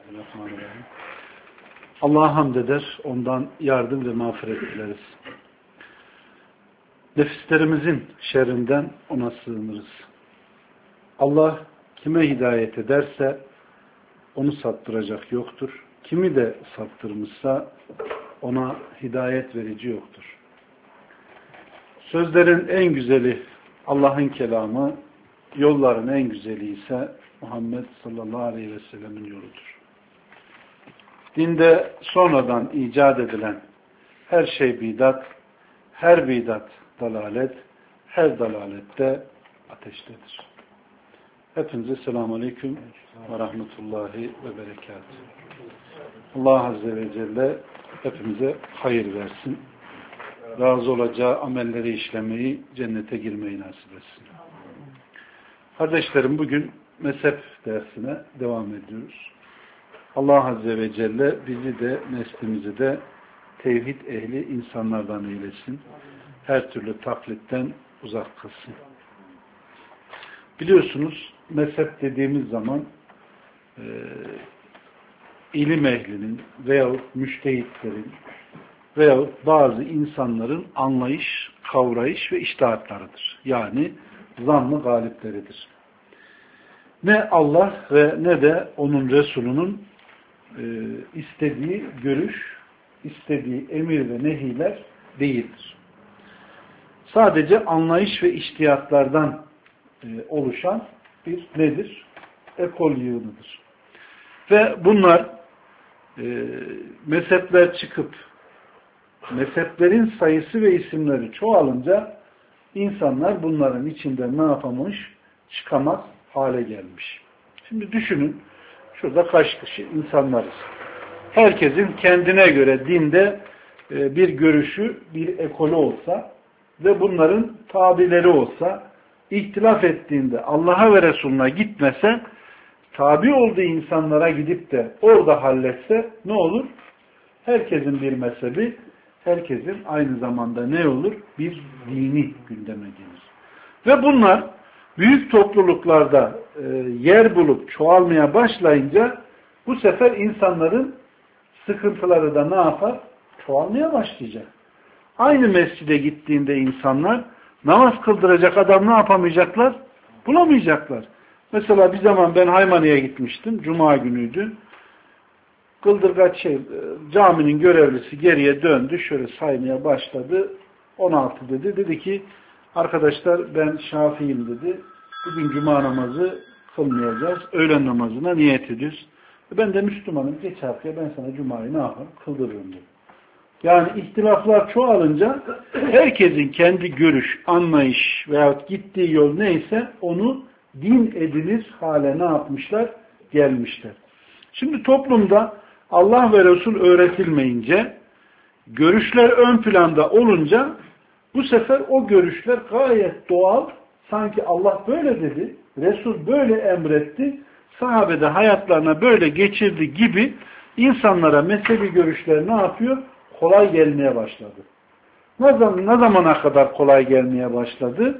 Bismillahirrahmanirrahim. Allah'a hamd eder, ondan yardım ve mağfiret dileriz. Nefislerimizin şerrinden ona sığınırız. Allah kime hidayet ederse onu saptıracak yoktur. Kimi de saptırmışsa ona hidayet verici yoktur. Sözlerin en güzeli Allah'ın kelamı, yolların en güzeli ise Muhammed sallallahu aleyhi ve sellemin yoludur. Dinde sonradan icat edilen her şey bidat, her bidat dalalet, her dalalette ateştedir. Hepinize selamun aleyküm ve rahmetullahi ve berekatuhu. Allah Azze ve Celle hepimize hayır versin. Razı olacağı amelleri işlemeyi, cennete girmeyi nasip etsin. Kardeşlerim, bugün mezhep dersine devam ediyoruz. Allah Azze ve Celle bizi de neslimizi de tevhid ehli insanlardan eylesin. Her türlü taklitten uzak kılsın. Biliyorsunuz mezhep dediğimiz zaman ilim ehlinin veyahut müştehitlerin veyahut bazı insanların anlayış, kavrayış ve içtihatlarıdır. Yani zann-ı galipleridir. Ne Allah ve ne de onun Resulünün istediği görüş, istediği emir ve nehiler değildir. Sadece anlayış ve içtihatlardan oluşan bir nedir? Ekol yığınıdır. Ve bunlar mezhepler çıkıp mezheplerin sayısı ve isimleri çoğalınca insanlar bunların içinde ne yapamış? Çıkamaz hale gelmiş. Şimdi düşünün, şurada kaç kişi insanlarız. Herkesin kendine göre dinde bir görüşü, bir ekolü olsa ve bunların tabileri olsa, ihtilaf ettiğinde Allah'a ve Resulüne gitmese, tabi olduğu insanlara gidip de orada halletse ne olur? Herkesin bir mezhebi, herkesin aynı zamanda ne olur? Bir dini gündeme gelir. Ve bunlar büyük topluluklarda yer bulup çoğalmaya başlayınca bu sefer insanların sıkıntıları da ne yapar? Çoğalmaya başlayacak. Aynı mescide gittiğinde insanlar namaz kıldıracak adam ne yapamayacaklar? Bulamayacaklar. Mesela bir zaman ben Haymani'ye gitmiştim. Cuma günüydü. Kıldırgaç caminin görevlisi geriye döndü. Şöyle saymaya başladı. 16 dedi. Dedi ki arkadaşlar ben Şafii'yim dedi. Bugün cuma namazı kılmayacağız. Öğlen namazına niyet ediyoruz. Ben de Müslümanım. Geç haftaya ben sana cumayı ne yaparım? Kıldırırım dedi. Yani ihtilaflar çoğalınca herkesin kendi görüş, anlayış veyahut gittiği yol neyse onu din edilir hale ne yapmışlar? Gelmişler. Şimdi toplumda Allah ve Resul öğretilmeyince, görüşler ön planda olunca bu sefer o görüşler gayet doğal, sanki Allah böyle dedi, Resul böyle emretti, sahabe de hayatlarına böyle geçirdi gibi insanlara mezhebi görüşler ne yapıyor? Kolay gelmeye başladı. Ne zamana kadar kolay gelmeye başladı?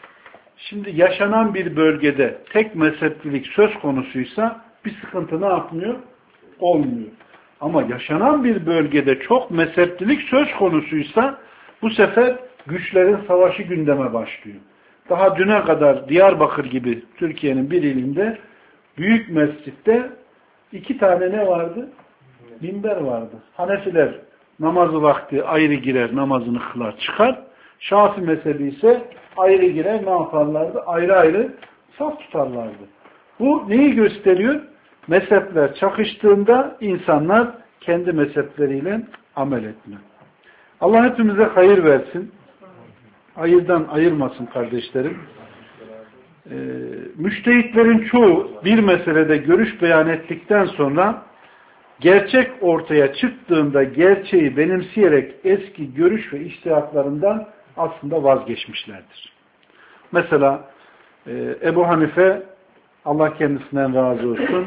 Şimdi yaşanan bir bölgede tek mezheplilik söz konusuysa bir sıkıntı ne yapmıyor? Olmuyor. Ama yaşanan bir bölgede çok mezheplilik söz konusuysa bu sefer güçlerin savaşı gündeme başlıyor. Daha düne kadar Diyarbakır gibi Türkiye'nin bir ilinde büyük mescitte 2 tane ne vardı? Minber vardı. Hanefiler namazı vakti ayrı girer, namazını kılar, çıkar. Şafii mezhebi ise ayrı girer, ne yaparlardı? Ayrı ayrı saf tutarlardı. Bu neyi gösteriyor? Mezhepler çakıştığında insanlar kendi mezhepleriyle amel etme. Allah hepimize hayır versin. Hayırdan ayırmasın kardeşlerim. Müştehitlerin çoğu bir meselede görüş beyan ettikten sonra gerçek ortaya çıktığında gerçeği benimseyerek eski görüş ve içtihatlarından aslında vazgeçmişlerdir. Mesela Ebu Hanife, Allah kendisinden razı olsun,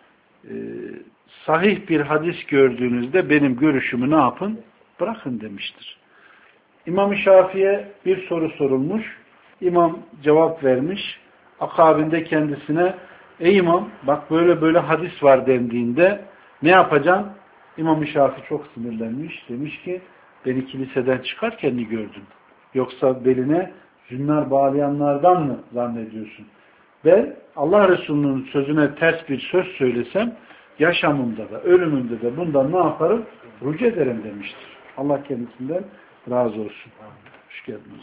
sahih bir hadis gördüğünüzde benim görüşümü ne yapın? Bırakın demiştir. İmam-ı Şafii'ye bir soru sorulmuş. İmam cevap vermiş. Akabinde kendisine ey imam bak böyle böyle hadis var dendiğinde ne yapacaksın? İmam-ı Şafii çok sinirlenmiş. Demiş ki beni kiliseden çıkarken mi gördün? Yoksa beline zünnar bağlayanlardan mı zannediyorsun? Ben Allah Resulü'nün sözüne ters bir söz söylesem yaşamımda da ölümümde de bundan ne yaparım? Rücu ederim demiştir. Allah kendisinden razı olsun. Hoş geldiniz.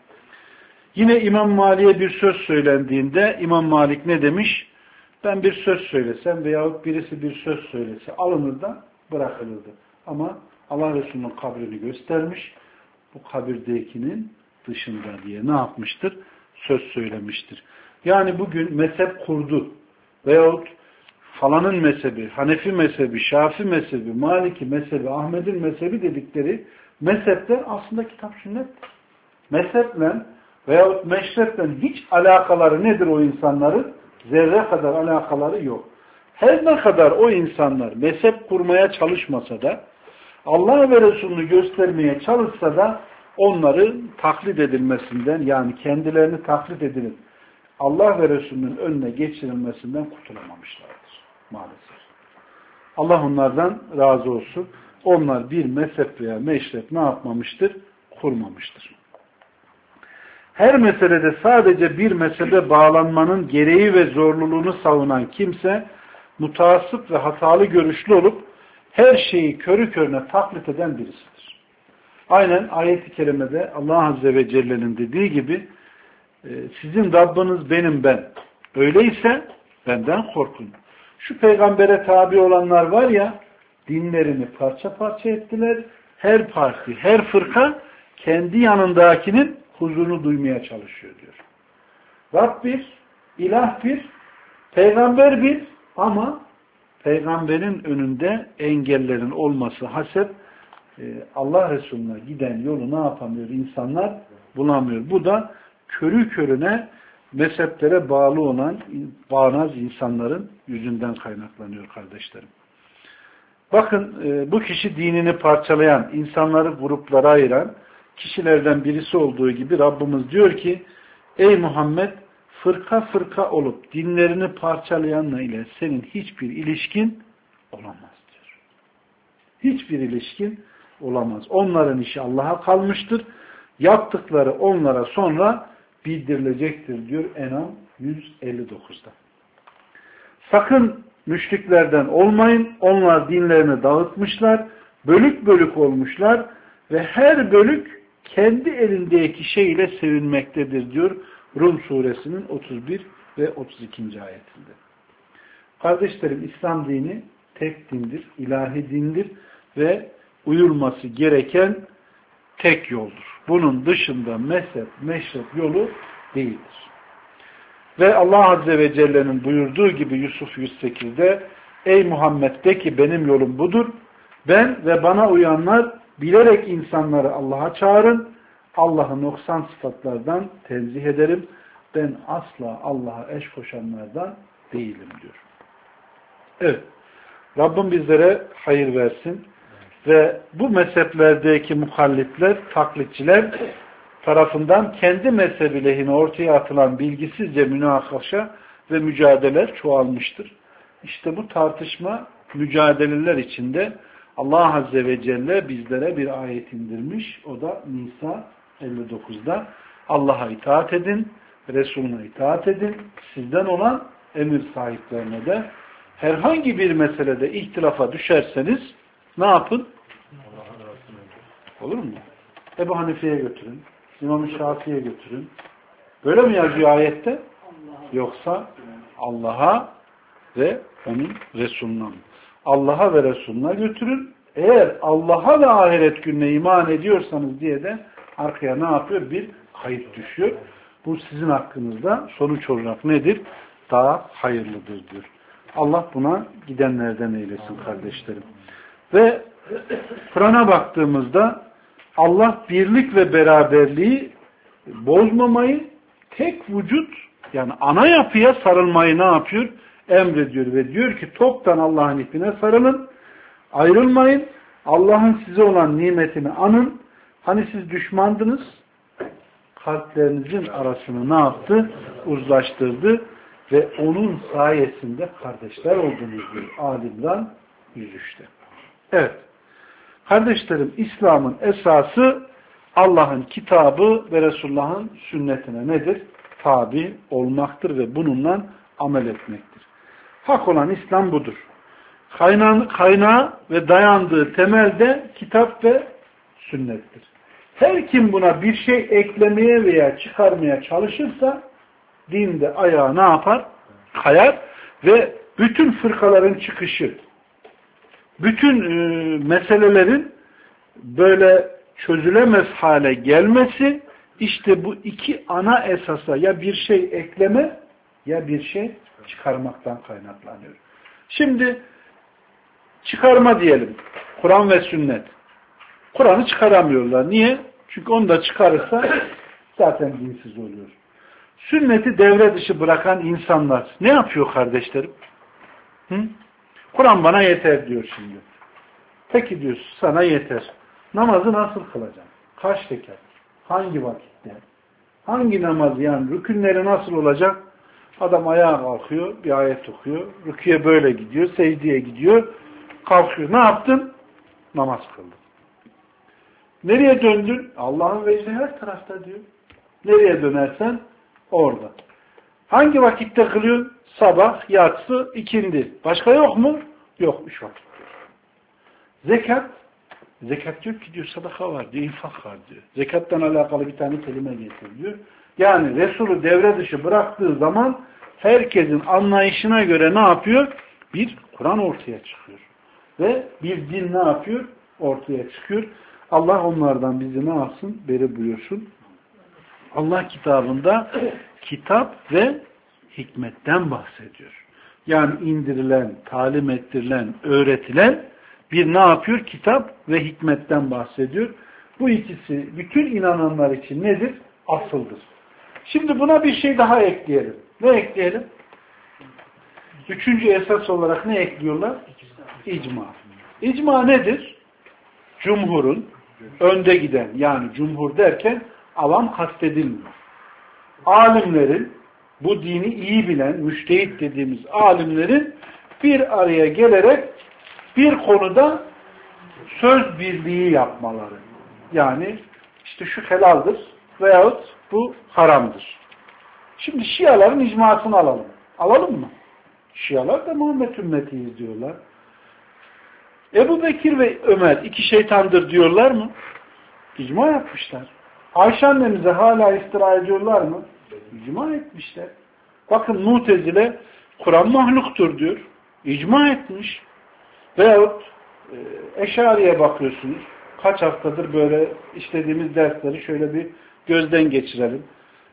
Yine İmam Malik'e bir söz söylendiğinde İmam Malik ne demiş? Ben bir söz söylesem veyahut birisi bir söz söylese alınır da bırakılırdı. Ama Allah Resulü'nün kabrini göstermiş. Bu kabirdekinin dışında diye ne yapmıştır? Söz söylemiştir. Yani bugün mezhep kurdu veyahut falanın mezhebi, Hanefi mezhebi, Şafii mezhebi, Maliki mezhebi, Ahmet'in mezhebi dedikleri mezhepler aslında kitap sünnettir. Mezheple veyahut meşreple hiç alakaları nedir o insanların? Zerre kadar alakaları yok. Her ne kadar o insanlar mezhep kurmaya çalışmasa da Allah ve Resulünü göstermeye çalışsa da onların taklit edilmesinden yani kendilerini taklit edilip Allah ve Resulünün önüne geçirilmesinden kurtulamamışlardır maalesef. Allah onlardan razı olsun. Onlar bir mezhep veya meşrep ne yapmamıştır? Kurmamıştır. Her meselede sadece bir mezhebe bağlanmanın gereği ve zorluluğunu savunan kimse mutasip ve hatalı görüşlü olup her şeyi körü körüne taklit eden birisidir. Aynen ayet-i kerimede Allah Azze ve Celle'nin dediği gibi sizin Rabbiniz benim ben. Öyleyse benden korkun. Şu peygambere tabi olanlar var ya dinlerini parça parça ettiler. Her parti, her fırka kendi yanındakinin huzurunu duymaya çalışıyor diyor. Rab bir, ilah bir, peygamber bir ama peygamberin önünde engellerin olması hasep Allah Resulü'ne giden yolu ne yapamıyor? İnsanlar bulamıyor. Bu da körü körüne mezheplere bağlı olan bağnaz insanların yüzünden kaynaklanıyor kardeşlerim. Bakın bu kişi dinini parçalayan, insanları gruplara ayıran kişilerden birisi olduğu gibi Rabbimiz diyor ki ey Muhammed fırka fırka olup dinlerini parçalayanla ile senin hiçbir ilişkin olamaz diyor. Hiçbir ilişkin olamaz. Onların işi Allah'a kalmıştır. Yaptıkları onlara sonra bildirilecektir diyor En'am 159'da. Sakın müşriklerden olmayın. Onlar dinlerini dağıtmışlar. Bölük bölük olmuşlar ve her bölük kendi elindeki şeyle sevinmektedir diyor Rum suresinin 31 ve 32. ayetinde. Kardeşlerim İslam dini tek dindir, ilahi dindir ve uyulması gereken tek yoldur. Bunun dışında mezhep, meşrep yolu değildir. Ve Allah Azze ve Celle'nin buyurduğu gibi Yusuf 108'de ey Muhammed de ki benim yolum budur. Ben ve bana uyanlar bilerek insanları Allah'a çağırın. Allah'ı noksan sıfatlardan tenzih ederim. Ben asla Allah'a eş koşanlardan değilim diyor. Evet. Rabbim bizlere hayır versin. Ve bu mezheplerdeki muhallifler, taklitçiler tarafından kendi mezhebi lehine ortaya atılan bilgisizce münakaşa ve mücadeleler çoğalmıştır. İşte bu tartışma, mücadeleler içinde Allah Azze ve Celle bizlere bir ayet indirmiş. O da Nisa 59'da Allah'a itaat edin, Resulüne itaat edin, sizden olan emir sahiplerine de herhangi bir meselede ihtilafa düşerseniz ne yapın? Olur mu? Ebu Hanife'ye götürün, İmam-ı Şafii'ye götürün. Böyle mi yazıyor ayette? Yoksa Allah'a ve onun Resulüne mi? Allah'a ve Resulüne götürün. Eğer Allah'a ve ahiret gününe iman ediyorsanız diye de arkaya ne yapıyor? Bir kayıt düşüyor. Bu sizin hakkınızda sonuç olarak nedir? Daha hayırlıdır diyor. Allah buna gidenlerden eylesin kardeşlerim. Ve Kur'an'a baktığımızda Allah birlik ve beraberliği bozmamayı, tek vücut yani ana yapıya sarılmayı ne yapıyor? Emrediyor ve diyor ki toptan Allah'ın ipine sarılın, ayrılmayın, Allah'ın size olan nimetini anın. Hani siz düşmandınız, kalplerinizin arasını ne yaptı? Uzlaştırdı. ve onun sayesinde kardeşler oldunuz diyor Ali İmran 103'te. Evet. Kardeşlerim, İslam'ın esası Allah'ın kitabı ve Resulullah'ın sünnetine nedir? Tabi olmaktır ve bununla amel etmektir. Hak olan İslam budur. Kaynağı ve dayandığı temelde kitap ve sünnettir. Her kim buna bir şey eklemeye veya çıkarmaya çalışırsa dinde ayağı ne yapar? Kayar ve bütün fırkaların çıkışı, bütün meselelerin böyle çözülemez hale gelmesi işte bu iki ana esasa ya bir şey ekleme ya bir şey çıkarmaktan kaynaklanıyor. Şimdi çıkarma diyelim. Kur'an ve sünnet. Kur'an'ı çıkaramıyorlar. Niye? Çünkü onu da çıkarırsa zaten dinsiz oluyor. Sünneti devre dışı bırakan insanlar ne yapıyor kardeşlerim? Kur'an bana yeter diyor şimdi. Peki diyor, sana yeter. Namazı nasıl kılacaksın? Kaç rekat? Hangi vakitte? Hangi namaz yani? Rükünleri nasıl olacak? Adam ayağa kalkıyor, bir ayet okuyor. Rüküye böyle gidiyor, secdeye gidiyor. Kalkıyor. Ne yaptın? Namaz kıldın. Nereye döndün? Allah'ın vecdi her tarafta diyor. Nereye dönersen orada. Hangi vakitte kılıyorsun? Sabah, yatsı, ikindi. Başka yok mu? Yok. 3 vakit diyor. Zekat diyor ki diyor sadaka var diyor, infak var diyor. Zekattan alakalı bir tane kelime getir diyor. Yani Resulü devre dışı bıraktığı zaman herkesin anlayışına göre ne yapıyor? Bir Kur'an ortaya çıkıyor. Ve bir din ne yapıyor? Ortaya çıkıyor. Allah onlardan bizi ne yapsın? Beri buyursun. Allah kitabında kitap ve hikmetten bahsediyor. Yani indirilen, talim ettirilen, öğretilen bir ne yapıyor? Kitap ve hikmetten bahsediyor. Bu ikisi bütün inananlar için nedir? Asıldır. Şimdi buna bir şey daha ekleyelim. Ne ekleyelim? Üçüncü esas olarak ne ekliyorlar? İcma. İcma nedir? Cumhurun önde giden, yani cumhur derken avam kastedilmiyor. Alimlerin, bu dini iyi bilen, müştehit dediğimiz alimlerin bir araya gelerek bir konuda söz birliği yapmaları. Yani işte şu helaldir veyahut bu haramdır. Şimdi Şiaların icmasını alalım. Alalım mı? Şialar da Muhammed ümmetiyiz diyorlar. Ebu Bekir ve Ömer iki şeytandır diyorlar mı? İcma yapmışlar. Ayşe annemize hala iftira ediyorlar mı? İcma etmişler. Bakın Mu'tezile Kur'an mahluktur diyor. İcma etmiş. Veyahut Eşari'ye bakıyorsunuz. Kaç haftadır böyle işlediğimiz dersleri şöyle bir gözden geçirelim.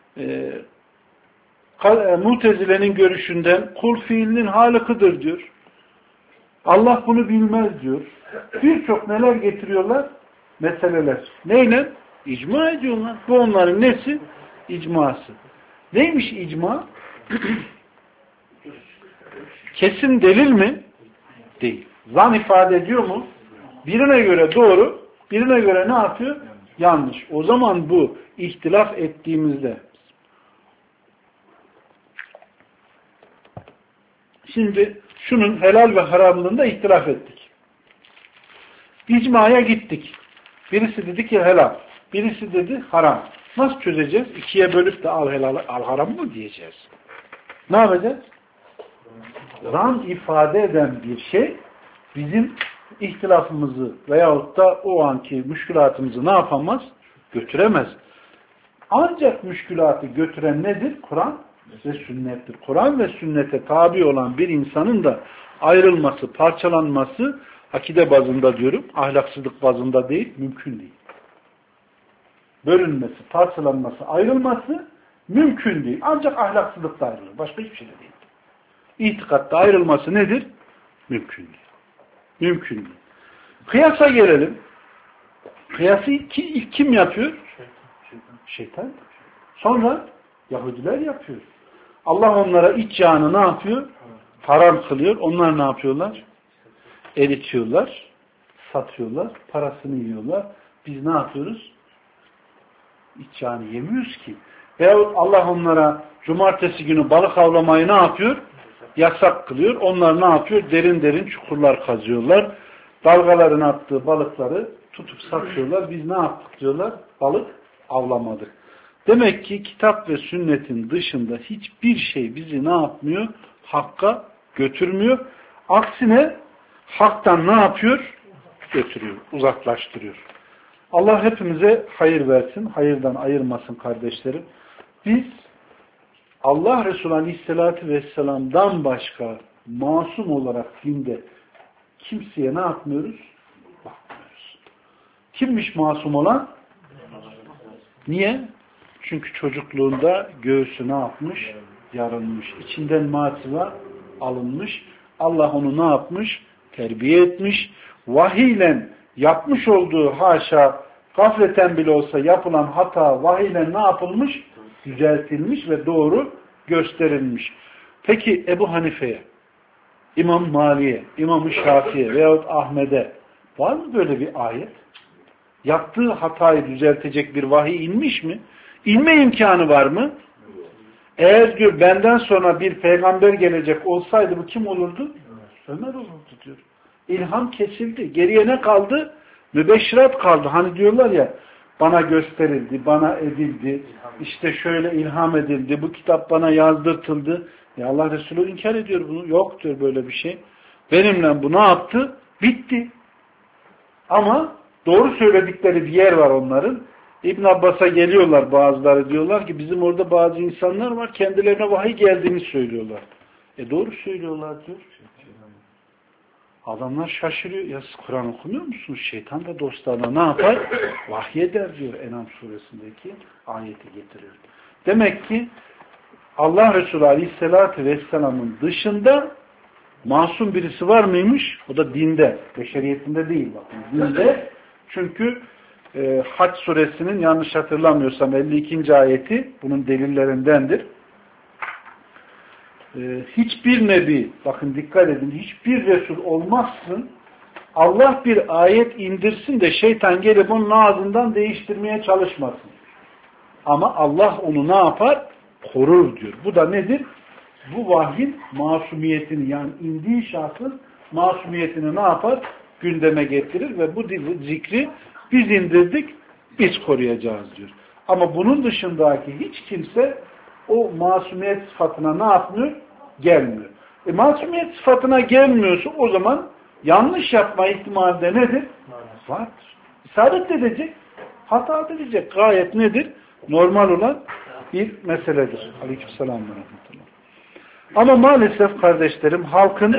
Mu'tezile'nin görüşünden kul fiilinin halıkıdır diyor. Allah bunu bilmez diyor. Birçok neler getiriyorlar? Meseleler. Neyle? İcma ediyorlar. Bu onların nesi? İcması. Neymiş icma? Kesin delil mi? Değil. Zan ifade ediyor mu? Birine göre doğru, birine göre ne yapıyor? Yanlış. O zaman bu ihtilaf ettiğimizde şimdi şunun helal ve haramlığında ihtilaf ettik. İcmaya gittik. Birisi dedi ki helal. Birisi dedi haram. Nasıl çözeceğiz? İkiye bölüp de al helal, al haram mı diyeceğiz? Ne yapacağız? Zan ifade eden bir şey bizim ihtilafımızı veyahut da o anki müşkülatımızı ne yapamaz? Götüremez. Ancak müşkülatı götüren nedir? Kur'an ve sünnettir. Kur'an ve sünnete tabi olan bir insanın da ayrılması, parçalanması akide bazında diyorum, ahlaksızlık bazında değil, mümkün değil. Bölünmesi, parçalanması, ayrılması mümkün değil. Ancak ahlaksızlıkta ayrılır. Başka hiçbir şey de değil. İtikatta ayrılması nedir? Mümkün değil. Mümkün değil. Kıyasa gelelim. Kıyası ilk kim yapıyor? Şeytan. Sonra Yahudiler yapıyor. Allah onlara iç yağını ne yapıyor? Haram kılıyor. Onlar ne yapıyorlar? Eritiyorlar. Satıyorlar. Parasını yiyorlar. Biz ne yapıyoruz? İç yağını yemiyoruz ki. Veyahut Allah onlara cumartesi günü balık avlamayı ne yapıyor? Yasak kılıyor. Onlar ne yapıyor? Derin derin çukurlar kazıyorlar. Dalgaların attığı balıkları tutup satıyorlar. Biz ne yaptık diyorlar? Balık avlamadık. Demek ki kitap ve sünnetin dışında hiçbir şey bizi ne yapmıyor? Hakka götürmüyor. Aksine haktan ne yapıyor? Götürüyor, uzaklaştırıyor. Allah hepimize hayır versin, hayırdan ayırmasın kardeşlerim. Biz Allah Resulü Aleyhisselatü Vesselam'dan başka masum olarak dinde kimseye ne yapmıyoruz? Bakmıyoruz. Kimmiş masum olan? Niye? Çünkü çocukluğunda göğsü ne yapmış? Yarılmış. İçinden matıva alınmış. Allah onu ne yapmış? Terbiye etmiş. Vahiyle yapmış olduğu haşa gafleten bile olsa yapılan hata vahiyle ne yapılmış? Düzeltilmiş ve doğru gösterilmiş. Peki Ebu Hanife'ye, İmam Mali'ye, İmam-ı Şafi'ye veyahut Ahmet'e var mı böyle bir ayet? Yaptığı hatayı düzeltecek bir vahiy inmiş mi? İnme imkanı var mı? Eğer diyor benden sonra bir peygamber gelecek olsaydı bu kim olurdu? Ömer olurdu diyor. İlham kesildi. Geriye ne kaldı? Mübeşşirat kaldı. Hani diyorlar ya bana gösterildi, bana edildi, işte şöyle ilham edildi, bu kitap bana yazdırtıldı. Ya Allah Resulü inkar ediyor bunu. Yok diyor böyle bir şey. Benimle bu ne yaptı? Bitti. Ama doğru söyledikleri bir yer var onların. İbn Abbas'a geliyorlar bazıları, diyorlar ki bizim orada bazı insanlar var kendilerine vahiy geldiğini söylüyorlar. Doğru söylüyorlar diyor. Adamlar şaşırıyor. Ya siz Kur'an okumuyor musunuz? Şeytan da dostlarına ne yapar? Vahyeder diyor En'am suresindeki ayeti getiriyor. Demek ki Allah Resulü Aleyhisselatü Vesselam'ın dışında masum birisi var mıymış? O da dinde. Beşeriyetinde değil bakın. Dinde. Çünkü Hac suresinin yanlış hatırlamıyorsam 52. ayeti bunun delillerindendir. Hiçbir nebi, bakın dikkat edin, hiçbir Resul olmazsın, Allah bir ayet indirsin de şeytan gelip onun ağzından değiştirmeye çalışmasın. Ama Allah onu ne yapar? Korur diyor. Bu da nedir? Bu vahyin masumiyetini, yani indiği şahsın masumiyetini ne yapar? Gündeme getirir ve bu zikri biz indirdik, biz koruyacağız diyor. Ama bunun dışındaki hiç kimse o masumiyet sıfatına ne yapmıyor? Gelmiyor. Masumiyet sıfatına gelmiyorsa o zaman yanlış yapma ihtimali de nedir? Vardır. İsabet edecek, hata edecek. Gayet nedir? Normal olan bir meseledir. Aleykümselam ve rahmetullah. Ama maalesef kardeşlerim halkın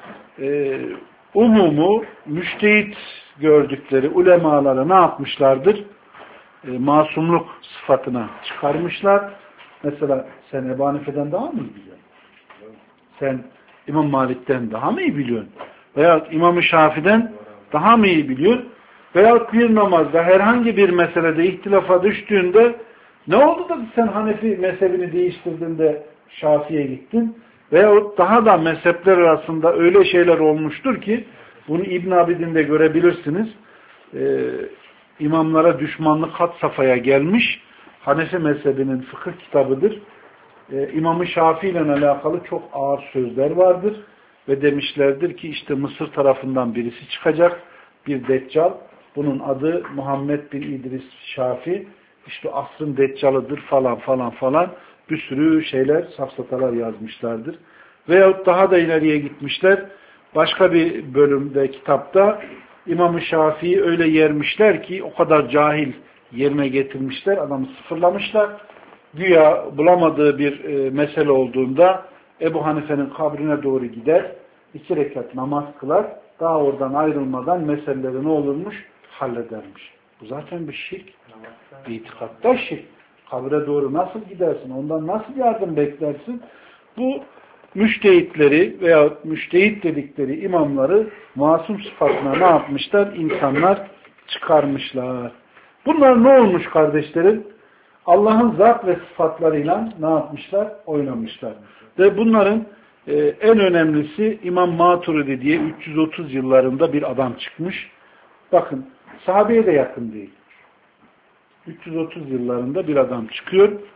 umumu müştehit gördükleri ulemaları ne yapmışlardır? Masumluk sıfatına çıkarmışlar. Mesela sen Ebu Hanife'den daha mı iyi biliyorsun? Sen İmam Malik'ten daha mı iyi biliyorsun? Veyahut İmam-ı Şafi'den daha mı iyi biliyorsun? Veyahut bir namazda herhangi bir meselede ihtilafa düştüğünde ne oldu da sen Hanefi mezhebini değiştirdin de Şafi'ye gittin? Veyahut daha da mezhepler arasında öyle şeyler olmuştur ki bunu İbn Abidin'de görebilirsiniz. İmamlara düşmanlık had safhaya gelmiş. Hanefi mezhebinin fıkıh kitabıdır. İmam-ı Şafii ile alakalı çok ağır sözler vardır. Ve demişlerdir ki işte Mısır tarafından birisi çıkacak. Bir deccal. Bunun adı Muhammed bin İdris Şafii. İşte asrın deccalıdır falan falan falan. Bir sürü şeyler, safsatalar yazmışlardır. Veyahut daha da ileriye gitmişler. Başka bir bölümde kitapta İmam-ı Şafii'yi öyle yermişler ki o kadar cahil yerine getirmişler. Adamı sıfırlamışlar. Güya bulamadığı bir mesele olduğunda Ebu Hanife'nin kabrine doğru gider. 2 rekat namaz kılar. Daha oradan ayrılmadan meseleleri ne olurmuş? Halledermiş. Bu zaten bir şirk. Bir itikatta şirk. Kabre doğru nasıl gidersin? Ondan nasıl yardım beklersin? Bu müştehitleri veya müştehit dedikleri imamları masum sıfatına ne yapmışlar? İnsanlar çıkarmışlar. Bunlar ne olmuş kardeşlerim? Allah'ın zat ve sıfatlarıyla ne yapmışlar? Oynamışlar. Ve bunların en önemlisi İmam Maturidi diye 330 yıllarında bir adam çıkmış. Bakın sahabeye de yakın değil. 330 yıllarında bir adam çıkıyor.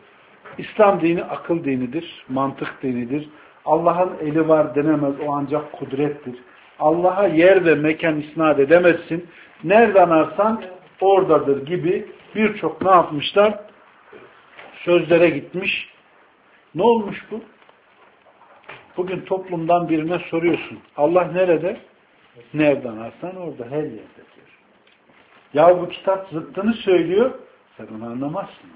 İslam dini akıl dinidir, mantık dinidir. Allah'ın eli var denemez, o ancak kudrettir. Allah'a yer ve mekan isnat edemezsin. Nereden ararsan oradadır gibi birçok ne yapmışlar? Sözlere gitmiş. Ne olmuş bu? Bugün toplumdan birine soruyorsun. Allah nerede? Nereden ararsan orada, her yerde diyor. Ya bu kitap zıttını söylüyor, sen onu anlamazsın.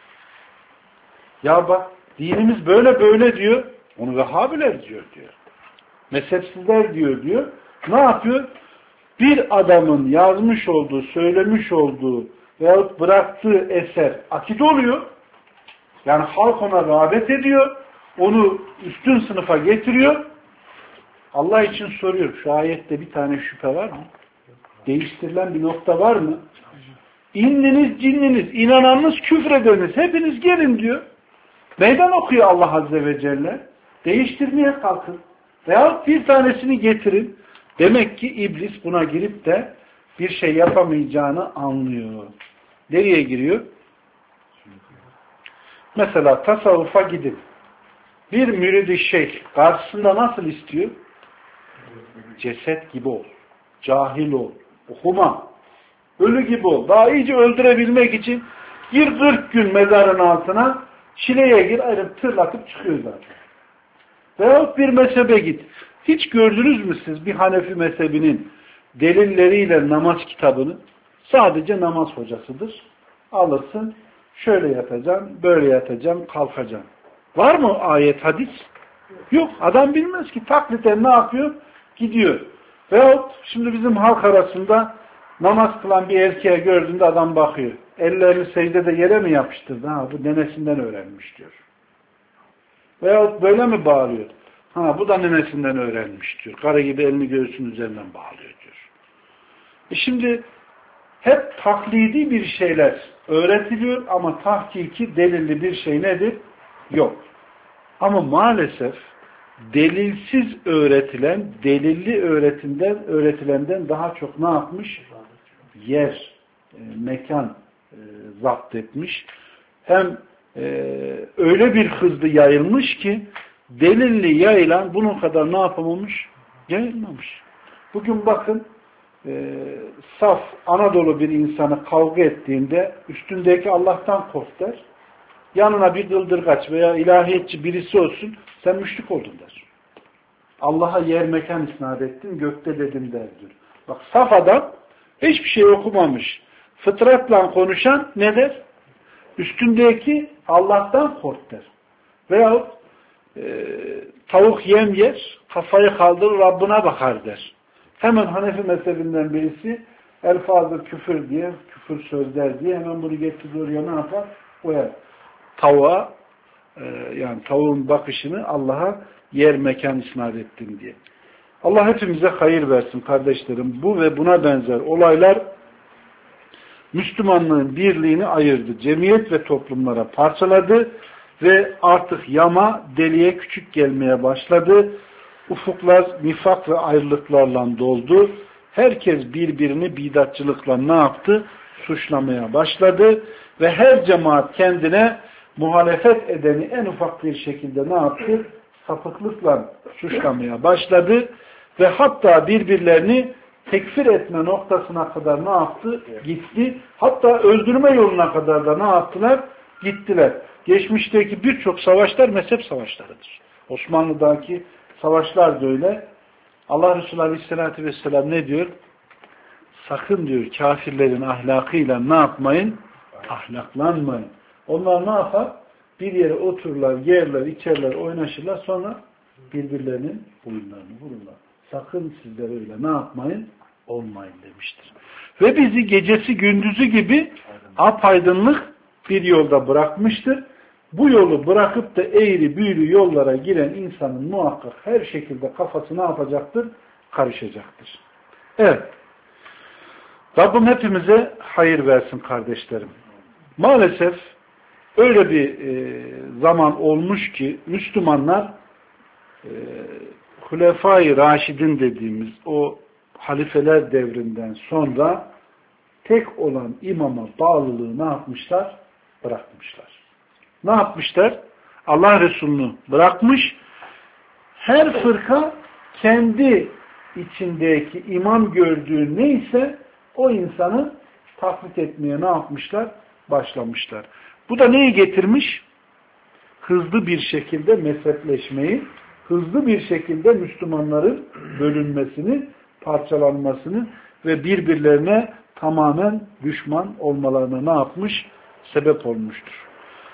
Ya bak dinimiz böyle böyle diyor, onu Vehhabiler diyor. Mezhepsizler diyor. Ne yapıyor? Bir adamın yazmış olduğu, söylemiş olduğu veyahut bıraktığı eser akide oluyor. Yani halk ona rağbet ediyor. Onu üstün sınıfa getiriyor. Allah için soruyor. Şu ayette bir tane şüphe var mı? Değiştirilen bir nokta var mı? İnniniz, cinniniz, inananınız, küfredeniz hepiniz gelin diyor. Meydan okuyor Allah Azze ve Celle. Değiştirmeye kalkın. Veyahut bir tanesini getirin. Demek ki iblis buna girip de bir şey yapamayacağını anlıyor. Nereye giriyor? Mesela tasavvufa gidin. Bir müridi şeyh karşısında nasıl istiyor? Ceset gibi ol. Cahil ol. Okuma. Ölü gibi ol. Daha iyice öldürebilmek için gir 40 gün mezarın altına, çileye gir, ayrıp tırlatıp çıkıyor zaten. Veyahut bir mezhebe git. Hiç gördünüz mü siz bir Hanefi mezhebinin delilleriyle namaz kitabını? Sadece namaz hocasıdır. Alırsın, şöyle yatacaksın, böyle yatacaksın, kalkacaksın. Var mı ayet, hadis? Yok. Adam bilmez ki. Takliten ne yapıyor? Gidiyor. Veyahut şimdi bizim halk arasında namaz kılan bir erkeğe gördüğünde adam bakıyor. Ellerini secdede yere mi yapıştırdı? Ha, bu nenesinden öğrenmiş diyor. Veyahut böyle mi bağlıyor? Ha, bu da nenesinden öğrenmiş diyor. Karı gibi elini göğsünün üzerinden bağlıyor diyor. Şimdi hep taklidi bir şeyler öğretiliyor ama tahkiki, delilli bir şey nedir? Yok. Ama maalesef delilsiz öğretilen, delilli öğretilenden daha çok ne yapmış? Yer, mekan zapt etmiş. Hem öyle bir hızlı yayılmış ki delilli yayılan bunun kadar ne yapamamış? Yayılmamış. Bugün bakın saf Anadolu bir insanı kavga ettiğinde üstündeki Allah'tan kork der. Yanına bir dıldırgaç veya ilahiyatçı birisi olsun, sen müşrik oldun der. Allah'a yer mekan isnat ettin, gökte dedim derdir. Bak saf adam hiçbir şey okumamış. Fıtratla konuşan ne der? Üstündeki Allah'tan kork der. Veyahut tavuk yem yer, kafayı kaldırır Rabbına bakar der. Hemen Hanefi mezhebinden birisi elfazı küfür diye, küfür sözler diye hemen bunu getirir oraya ne yapar? Koyar. Tavuğa yani tavuğun bakışını Allah'a yer mekan isnat ettim diye. Allah hepimize hayır versin kardeşlerim. Bu ve buna benzer olaylar Müslümanlığın birliğini ayırdı. Cemiyet ve toplumlara parçaladı ve artık yama deliğe küçük gelmeye başladı. Ufuklar nifak ve ayrılıklarla doldu. Herkes birbirini bidatçılıkla ne yaptı? Suçlamaya başladı ve her cemaat kendine muhalefet edeni en ufak bir şekilde ne yaptı? Sapıklıkla suçlamaya başladı ve hatta birbirlerini tekfir etme noktasına kadar ne yaptı? Gitti. Hatta öldürme yoluna kadar da ne yaptılar? Gittiler. Geçmişteki birçok savaşlar mezhep savaşlarıdır. Osmanlı'daki savaşlar da öyle. Allah Resulü Aleyhisselatü Vesselam ne diyor? Sakın diyor kafirlerin ahlakıyla ne yapmayın? Ahlaklanmayın. Onlar ne yapar? Bir yere otururlar, yerler, içerler, oynaşırlar, sonra birbirlerinin boyunlarını vururlar. Sakın sizler öyle ne yapmayın? Olmayın demiştir. Ve bizi gecesi gündüzü gibi apaydınlık bir yolda bırakmıştır. Bu yolu bırakıp da eğri büğrü yollara giren insanın muhakkak her şekilde kafası ne yapacaktır? Karışacaktır. Evet. Rabbim hepimize hayır versin kardeşlerim. Maalesef öyle bir zaman olmuş ki Müslümanlar Hulefai Raşidin dediğimiz o halifeler devrinden sonra tek olan imama bağlılığı ne yapmışlar? Bırakmışlar. ne yapmışlar? Allah Resulü'nü bırakmış. Her fırka kendi içindeki imam gördüğü neyse o insanı taklit etmeye ne yapmışlar? Başlamışlar. Bu da neyi getirmiş? Hızlı bir şekilde mezhepleşmeyi, hızlı bir şekilde Müslümanların bölünmesini, parçalanmasını ve birbirlerine tamamen düşman olmalarına ne yapmış? Sebep olmuştur.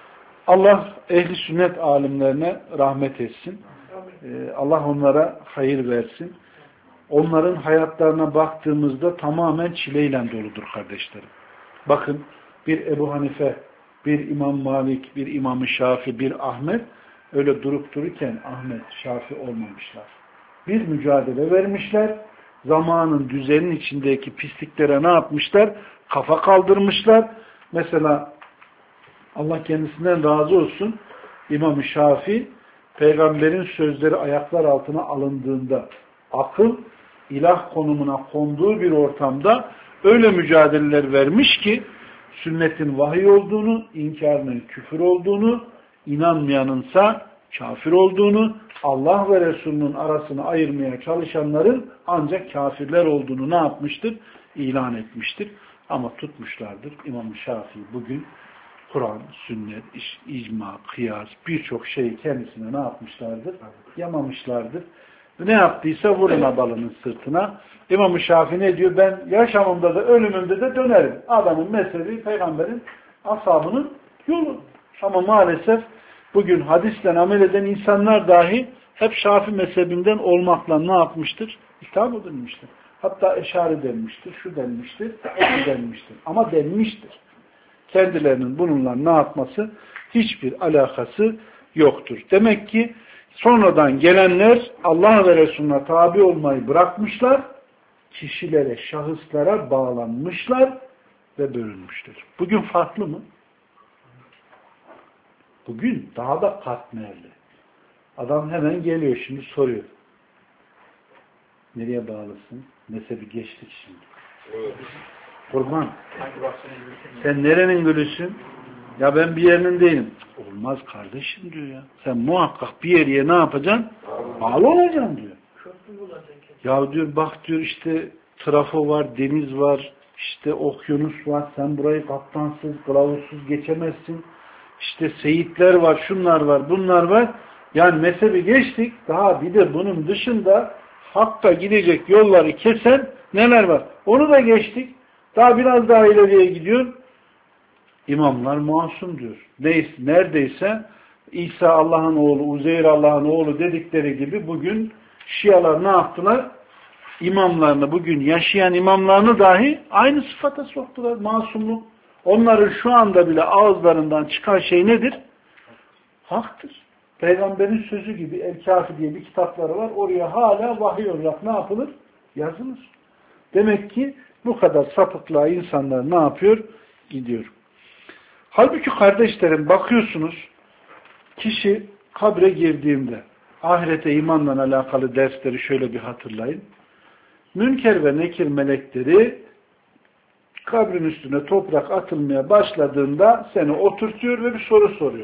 Allah ehli sünnet alimlerine rahmet etsin. Allah onlara hayır versin. Onların hayatlarına baktığımızda tamamen çileyle doludur kardeşlerim. Bakın bir Ebu Hanife, bir İmam Malik, bir İmam-ı Şafi, bir Ahmet öyle durup dururken Ahmet, Şafi olmamışlar. Bir mücadele vermişler. Zamanın düzenin içindeki pisliklere ne yapmışlar? Kafa kaldırmışlar. Mesela Allah kendisinden razı olsun İmam-ı Şafi peygamberin sözleri ayaklar altına alındığında akıl ilah konumuna konduğu bir ortamda öyle mücadeleler vermiş ki sünnetin vahiy olduğunu, inkarının küfür olduğunu, inanmayanınsa kafir olduğunu, Allah ve Resulünün arasını ayırmaya çalışanların ancak kafirler olduğunu ne yapmıştır? İlan etmiştir. Ama tutmuşlardır. İmam-ı Şafii bugün Kur'an, sünnet, icma, kıyas birçok şeyi kendisine ne yapmışlardır? Yamamışlardır. Ne yaptıysa vurun abalının sırtına. İmam-ı Şafii ne diyor? Ben yaşamımda da ölümümde de dönerim. Adamın mezhebi peygamberin ashabının yolu. Ama maalesef bugün hadisle amel eden insanlar dahi hep Şafii mezhebinden olmakla ne yapmıştır? İtham edilmiştir. Hatta eşari denmiştir, şu denmiştir, şu denmiştir. Ama denmiştir. Kendilerinin bununla ne yapması? Hiçbir alakası yoktur. Demek ki sonradan gelenler Allah ve Resulüne tabi olmayı bırakmışlar, kişilere, şahıslara bağlanmışlar ve bölünmüştür. Bugün farklı mı? Bugün daha da katmerli. Adam hemen geliyor şimdi soruyor. Nereye bağlısın? Mezhebi geçtik şimdi. Kurban. Sen nerenin gülüsün? Ya ben bir yerinin değilim. Olmaz kardeşim diyor ya. Sen muhakkak bir yere ne yapacaksın? Bağlı olacaksın diyor. Ya diyor bak diyor işte trafo var, deniz var, işte okyanus var. Sen burayı kaptansız, kılavuzsuz geçemezsin. İşte seyitler var, şunlar var, bunlar var. Yani mezhebi geçtik. Daha bir de bunun dışında hakka gidecek yolları kesen neler var? Onu da geçtik. Daha biraz daha ileriye gidiyor. İmamlar masum diyor. Neredeyse İsa Allah'ın oğlu, Uzeyr Allah'ın oğlu dedikleri gibi bugün Şialar ne yaptılar? İmamlarını, bugün yaşayan imamlarını dahi aynı sıfata soktular. Masumluk. Onların şu anda bile ağızlarından çıkan şey nedir? Haktır. Peygamberin sözü gibi El-Kafi diye bir kitapları var. Oraya hala vahiy olarak ne yapılır? Yazılır. Demek ki bu kadar sapıklığa insanlar ne yapıyor? Gidiyor. Halbuki kardeşlerim bakıyorsunuz kişi kabre girdiğinde ahirete imanla alakalı dersleri şöyle bir hatırlayın. Münker ve nekir melekleri kabrin üstüne toprak atılmaya başladığında seni oturtuyor ve bir soru soruyor.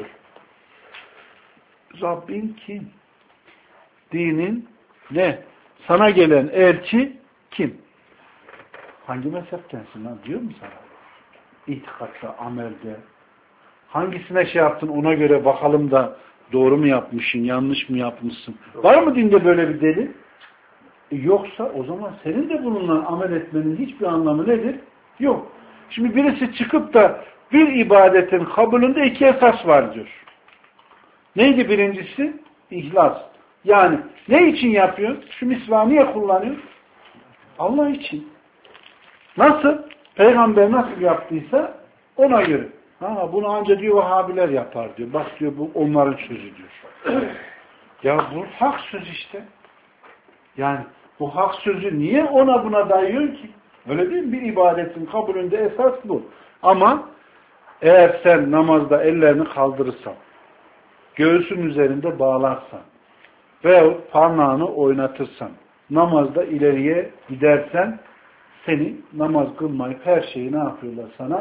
Rabbin kim? Dinin ne? Sana gelen elçi kim? Hangi mezheptensin lan diyor mu sana? İtikatta, amelde. Hangisine şey yaptın ona göre bakalım da doğru mu yapmışsın, yanlış mı yapmışsın? Var mı dinde böyle bir delil? Yoksa o zaman senin de bununla amel etmenin hiçbir anlamı nedir? Yok. Şimdi birisi çıkıp da bir ibadetin kabulünde iki esas var diyor. Neydi birincisi? İhlas. Yani ne için yapıyor? Şu misvağı niye kullanıyor? Allah için. Nasıl? Peygamber nasıl yaptıysa ona göre. Ha, bunu ancak diyor Vahabiler yapar diyor. Bak diyor bu onların sözü diyor. Ya bu hak söz işte. Yani bu hak sözü niye ona buna dayıyor ki? Öyle değil mi? Bir ibadetin kabulünde esas bu. Ama eğer sen namazda ellerini kaldırırsan, göğsün üzerinde bağlarsan veyahut parmağını oynatırsan, namazda ileriye gidersen seni namaz kılmayıp her şeyi ne yapıyorlar sana?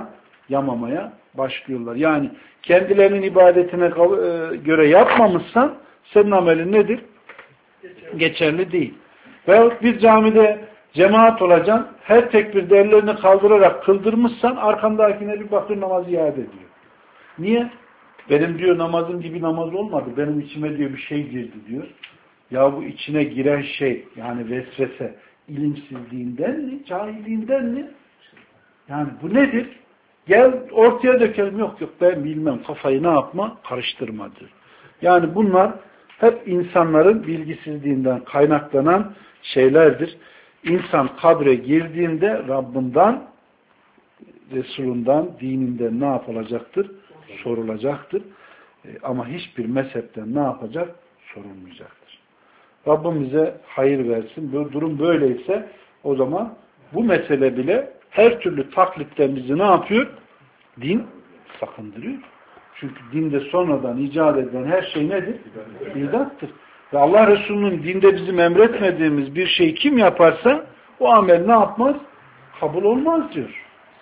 yamamaya başlıyorlar. Yani kendilerinin ibadetine göre yapmamışsan senin amelin nedir? Geçerli değil. Veyahut bir camide cemaat olacaksın, her tekbirde ellerini kaldırarak kıldırmışsan arkandakine bir bakır namazı iade ediyor. Niye? Benim diyor namazım gibi namaz olmadı. Benim içime diyor bir şey girdi diyor. Ya bu içine giren şey yani vesvese ilimsizliğinden mi? Cahilliğinden mi? Yani bu nedir? Gel ortaya dökelim. Yok ben bilmem. Kafayı ne yapma? Karıştırma diyor. Yani bunlar hep insanların bilgisizliğinden kaynaklanan şeylerdir. İnsan kabre girdiğinde Rabbinden, Resulünden, dininden ne yapılacaktır? Sorulacaktır. Ama hiçbir mezhepten ne yapacak? Sorulmayacaktır. Rabbim bize hayır versin. Bu durum böyleyse o zaman bu mesele bile her türlü taklitten bizi ne yapıyor? Din sakındırıyor. Çünkü dinde sonradan icat edilen her şey nedir? Bidattır. Ve Allah Resulü'nün dinde bizim emretmediğimiz bir şeyi kim yaparsa o amel ne yapmaz? Kabul olmaz diyor.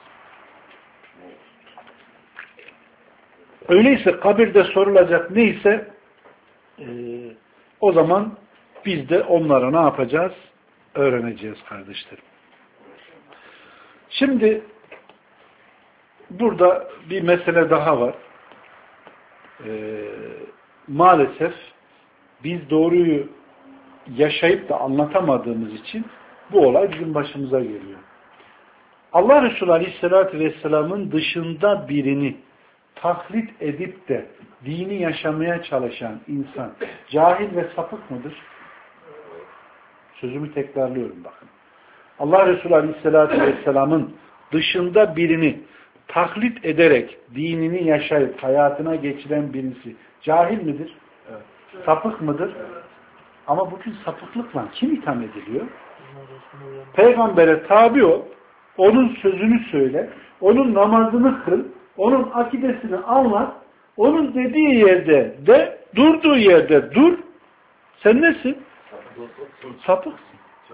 Öyleyse kabirde sorulacak neyse o zaman biz de onlara ne yapacağız? Öğreneceğiz kardeşlerim. Şimdi burada bir mesele daha var. Maalesef biz doğruyu yaşayıp da anlatamadığımız için bu olay bizim başımıza geliyor. Allah Resulü Aleyhisselatü Vesselam'ın dışında birini taklit edip de dini yaşamaya çalışan insan cahil ve sapık mıdır? Sözümü tekrarlıyorum bakın. Allah Resulü Aleyhisselatü Vesselam'ın dışında birini taklit ederek dinini yaşayıp hayatına geçiren birisi cahil midir? Evet. Sapık mıdır? Evet. Ama bugün sapıklıkla kim itham ediliyor? Peygamber'e tabi ol, onun sözünü söyle, onun namazını kıl, onun akidesini anlat, onun dediği yerde de, durduğu yerde dur. Sen nesin? Sapıksın.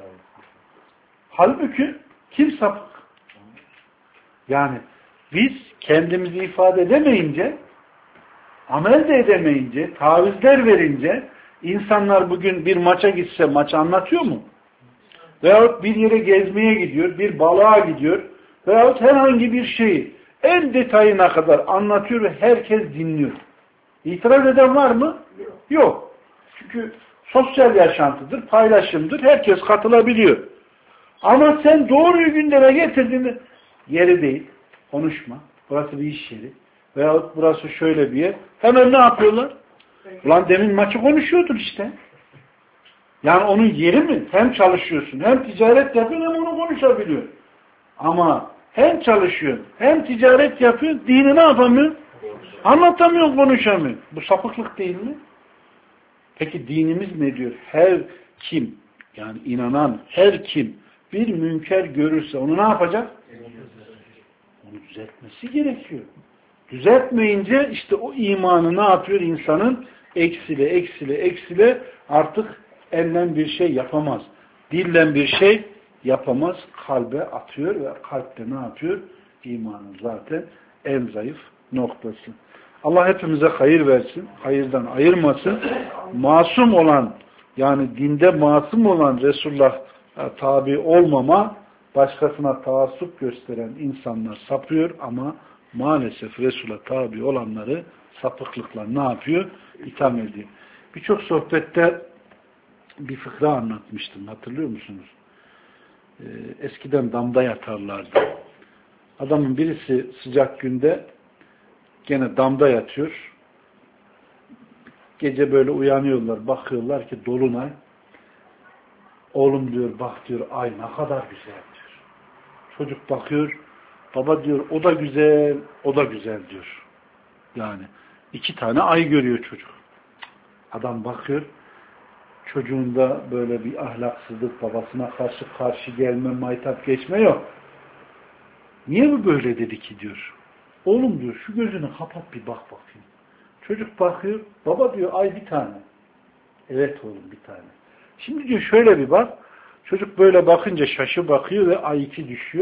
Halbuki kim sapık? Yani biz kendimizi ifade edemeyince, amel de edemeyince, tavizler verince, insanlar bugün bir maça gitse maçı anlatıyor mu? Veyahut bir yere gezmeye gidiyor, bir balığa gidiyor, veyahut herhangi bir şeyi en detayına kadar anlatıyor ve herkes dinliyor. İtiraz eden var mı? Yok. Çünkü sosyal yaşantıdır, paylaşımdır, herkes katılabiliyor. Ama sen doğruyu gündeme getirdiğinde yeri değil, konuşma. Burası bir iş yeri. Veyahut burası şöyle bir yer. Hemen ne yapıyorlar? Ulan demin maçı konuşuyordun işte. Yani onun yeri mi? Hem çalışıyorsun, hem ticaret yapıyorsun, hem onu konuşabiliyor. Ama hem çalışıyorsun, hem ticaret yapıyorsun, dini ne yapamıyorsun? Anlatamıyorsun, konuşamıyorsun. Bu sapıklık değil mi? Peki dinimiz ne diyor? Her kim, yani inanan her kim bir münker görürse onu ne yapacak? Onu düzeltmesi gerekiyor. Düzeltmeyince işte o imanı ne yapıyor? İnsanın eksile artık elle bir şey yapamaz. Dille bir şey yapamaz. Kalbe atıyor ve kalpte ne yapıyor? İmanın zaten en zayıf noktası. Allah hepimize hayır versin. Hayırdan ayırmasın. Masum olan yani dinde masum olan Resulullah tabi olmama başkasına taassup gösteren insanlar sapıyor ama maalesef Resul'a tabi olanları sapıklıkla ne yapıyor? İtham ediyor. Birçok sohbette bir fıkra anlatmıştım. Hatırlıyor musunuz? Eskiden damda yatarlardı. Adamın birisi sıcak günde gene damda yatıyor. Gece böyle uyanıyorlar. Bakıyorlar ki dolunay. Oğlum diyor bak diyor ay ne kadar güzel diyor. Çocuk bakıyor. Baba diyor o da güzel, o da güzel diyor. Yani 2 tane ay görüyor çocuk. Adam bakıyor. Çocuğunda böyle bir ahlaksızlık, babasına karşı gelme, maytap geçme yok. Niye bu böyle dedi ki diyor. Oğlum diyor şu gözünü kapat bir bak bakayım. Çocuk bakıyor. Baba diyor ay bir tane. Evet oğlum bir tane. Şimdi diyor şöyle bir bak. Çocuk böyle bakınca şaşı bakıyor ve ay 2 düşüyor.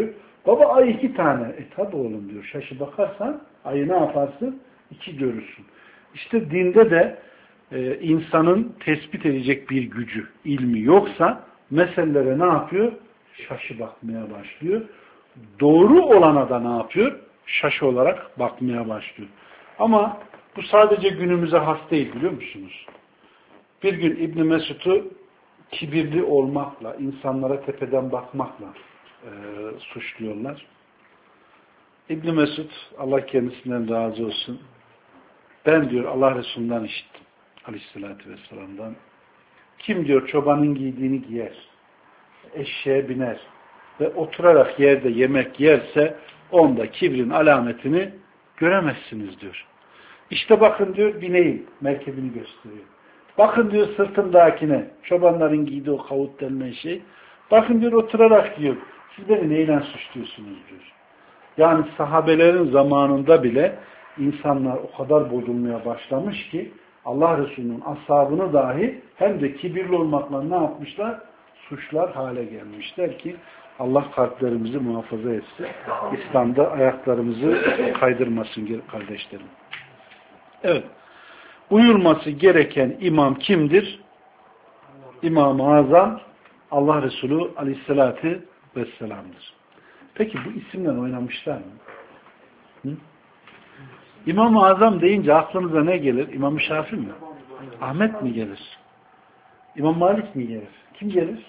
Baba ay 2 tane. Tabi oğlum diyor. Şaşı bakarsan ayı ne yaparsın? 2 görürsün. İşte dinde de insanın tespit edecek bir gücü, ilmi yoksa meselelere ne yapıyor? Şaşı bakmaya başlıyor. Doğru olana da ne yapıyor? Şaşı olarak bakmaya başlıyor. Ama bu sadece günümüze has değil biliyor musunuz? Bir gün İbn Mesud'u kibirli olmakla, insanlara tepeden bakmakla suçluyorlar. İbn Mesud, Allah kendisinden razı olsun, ben diyor Allah Resulü'nden işittim. Aleyhissalatü Vesselam'dan. Kim diyor çobanın giydiğini giyer, eşeğe biner ve oturarak yerde yemek yerse onda kibrin alametini göremezsiniz diyor. İşte bakın diyor bineğin merkebini gösteriyor. Bakın diyor sırtımdakine çobanların giydiği o kavut denilen şey. Bakın diyor oturarak diyor. Siz beni neyle suçluyorsunuz diyor. Yani sahabelerin zamanında bile insanlar o kadar bozulmaya başlamış ki Allah Resulü'nün ashabını dahi hem de kibirli olmakla ne yapmışlar? Suçlar hale gelmişler ki Allah kalplerimizi muhafaza etsin. İslam'da ayaklarımızı kaydırmasın kardeşlerim. Evet. Uyulması gereken imam kimdir? İmam-ı Azam Allah Resulü Aleyhisselatü Vesselam'dır. Peki bu isimle oynamışlar mı? Hı? İmam-ı Azam deyince aklınıza ne gelir? İmam-ı Şafii mi? Ahmet mi gelir? İmam Malik mi gelir? Kim gelir?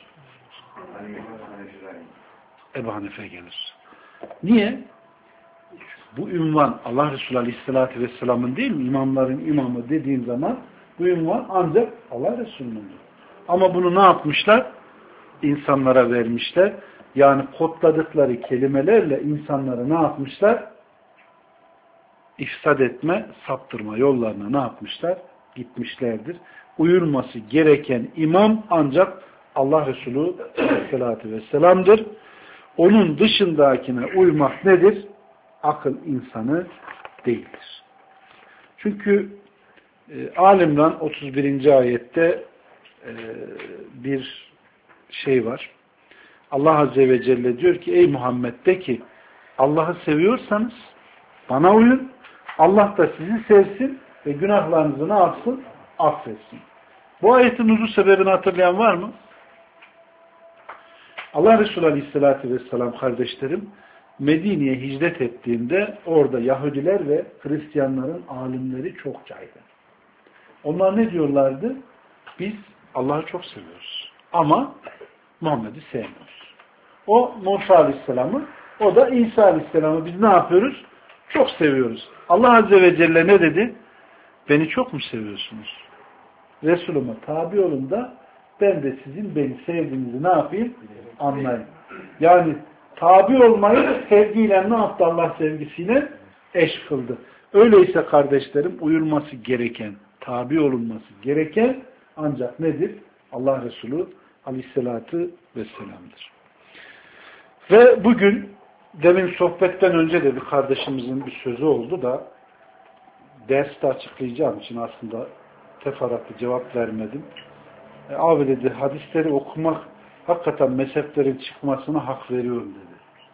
Ebu Hanife gelir. Niye? Bu ünvan Allah Resulü Aleyhisselatü Vesselam'ın değil mi? İmamların imamı dediğin zaman bu ünvan ancak Allah Resulü'nün. Ama bunu ne yapmışlar? İnsanlara vermişler. Yani kodladıkları kelimelerle insanları ne yapmışlar? İfsad etme, saptırma yollarına ne yapmışlar? Gitmişlerdir. Uyulması gereken imam ancak Allah Resulü Aleyhisselatü Vesselam'dır. Onun dışındakine uymak nedir? Akıl insanı değildir. Çünkü Alimran 31. ayette bir şey var. Allah Azze ve Celle diyor ki ey Muhammed de ki Allah'ı seviyorsanız bana uyun. Allah da sizi sevsin ve günahlarınızı ne yapsın? Affetsin. Bu ayetin nuzul sebebini hatırlayan var mı? Allah Resulü Aleyhisselatü Vesselam kardeşlerim Medine'ye hicret ettiğinde orada Yahudiler ve Hristiyanların alimleri çokçaydı. Onlar ne diyorlardı? Biz Allah'ı çok seviyoruz. Ama Muhammed'i sevmiyoruz. O Musa Aleyhisselam'ı, o da İsa Aleyhisselam'ı biz ne yapıyoruz? Çok seviyoruz. Allah Azze ve Celle ne dedi? Beni çok mu seviyorsunuz? Resulüme tabi olun da ben de sizin beni sevdiğinizi ne yapayım? Anlayın. Yani tabi olmayı sevgiyle ne yaptı Allah sevgisiyle? Eş kıldı. Öyleyse kardeşlerim uyulması gereken, tabi olunması gereken ancak nedir? Allah Resulü Aleyhisselatü Vesselam'dır. Ve bugün demin sohbetten önce de bir kardeşimizin bir sözü oldu da derste açıklayacağım için aslında teferruatlı cevap vermedim. Abi dedi hadisleri okumak hakikaten mezheplerin çıkmasına hak veriyorum dedi.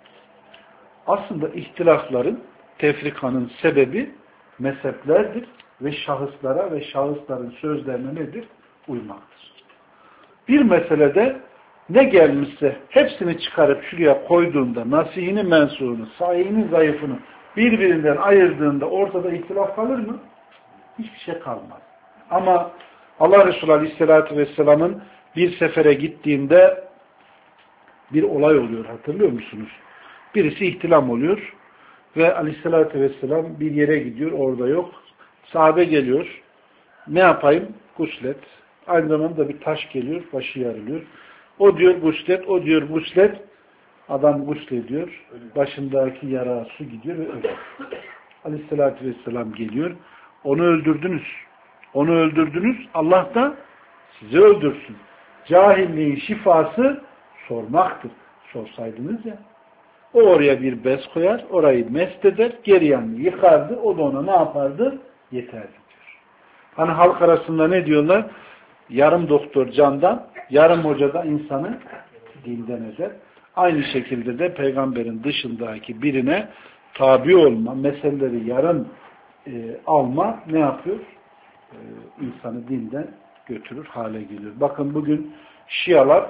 Aslında ihtilafların, tefrikanın sebebi mezheplerdir ve şahıslara ve şahısların sözlerine nedir? Uymaktır. Bir meselede ne gelmişse hepsini çıkarıp şuraya koyduğunda nasihini mensuğunu, sahihini zayıfını birbirinden ayırdığında ortada ihtilaf kalır mı? Hiçbir şey kalmaz. Ama Allah Resulü Aleyhisselatü Vesselam'ın bir sefere gittiğinde bir olay oluyor hatırlıyor musunuz? Birisi ihtilam oluyor ve Aleyhisselatü Vesselam bir yere gidiyor orada yok. Sahabe geliyor. Ne yapayım? Guslet. Aynı zamanda bir taş geliyor. Başı yarılıyor. O diyor guslet, o diyor guslet. Adam guslediyor. Başındaki yara su gidiyor ve ölüyor. Aleyhisselatü Vesselam geliyor. Onu öldürdünüz. Onu öldürdünüz. Allah da sizi öldürsün. Cahilliğin şifası sormaktır. Sorsaydınız ya. O oraya bir bez koyar, orayı mest eder, geri yanını yıkardı, o da ona ne yapardı? Yeterli diyor. Hani halk arasında ne diyorlar? Yarım doktor candan, yarım hoca da insanı dinden eder. Aynı şekilde de peygamberin dışındaki birine tabi olma, meseleleri yarım alma ne yapıyor? İnsanı dinden götürür hale geliyor. Bakın bugün Şialar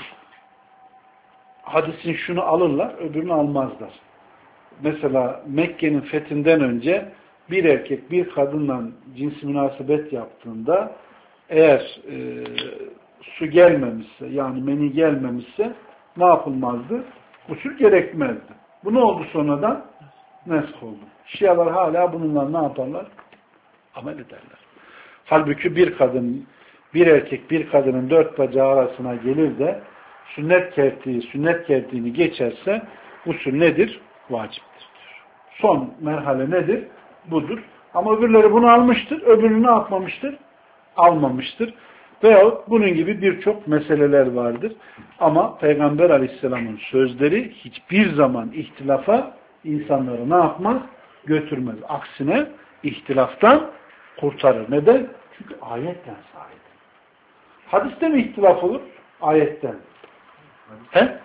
hadisin şunu alırlar, öbürünü almazlar. Mesela Mekke'nin fethinden önce bir erkek bir kadınla cinsi münasebet yaptığında eğer su gelmemişse, yani meni gelmemişse ne yapılmazdı? Gusül gerekmezdi. Bu ne oldu sonradan? Nesk oldu. Şialar hala bununla ne yaparlar? Amel ederler. Halbuki bir erkek bir kadının dört bacağı arasına gelir de sünnet kertiğini geçerse gusül nedir? Vaciptir. Son merhale nedir? Budur. Ama öbürleri bunu almıştır, öbürünü ne yapmamıştır? Almamıştır. Veyahut bunun gibi birçok meseleler vardır. Ama Peygamber Aleyhisselam'ın sözleri hiçbir zaman ihtilafa insanları ne yapmaz? Götürmez. Aksine ihtilaftan kurtarır. Neden? Çünkü ayetten sahip. Hadiste mi ihtilaf olur? Ayetten. He?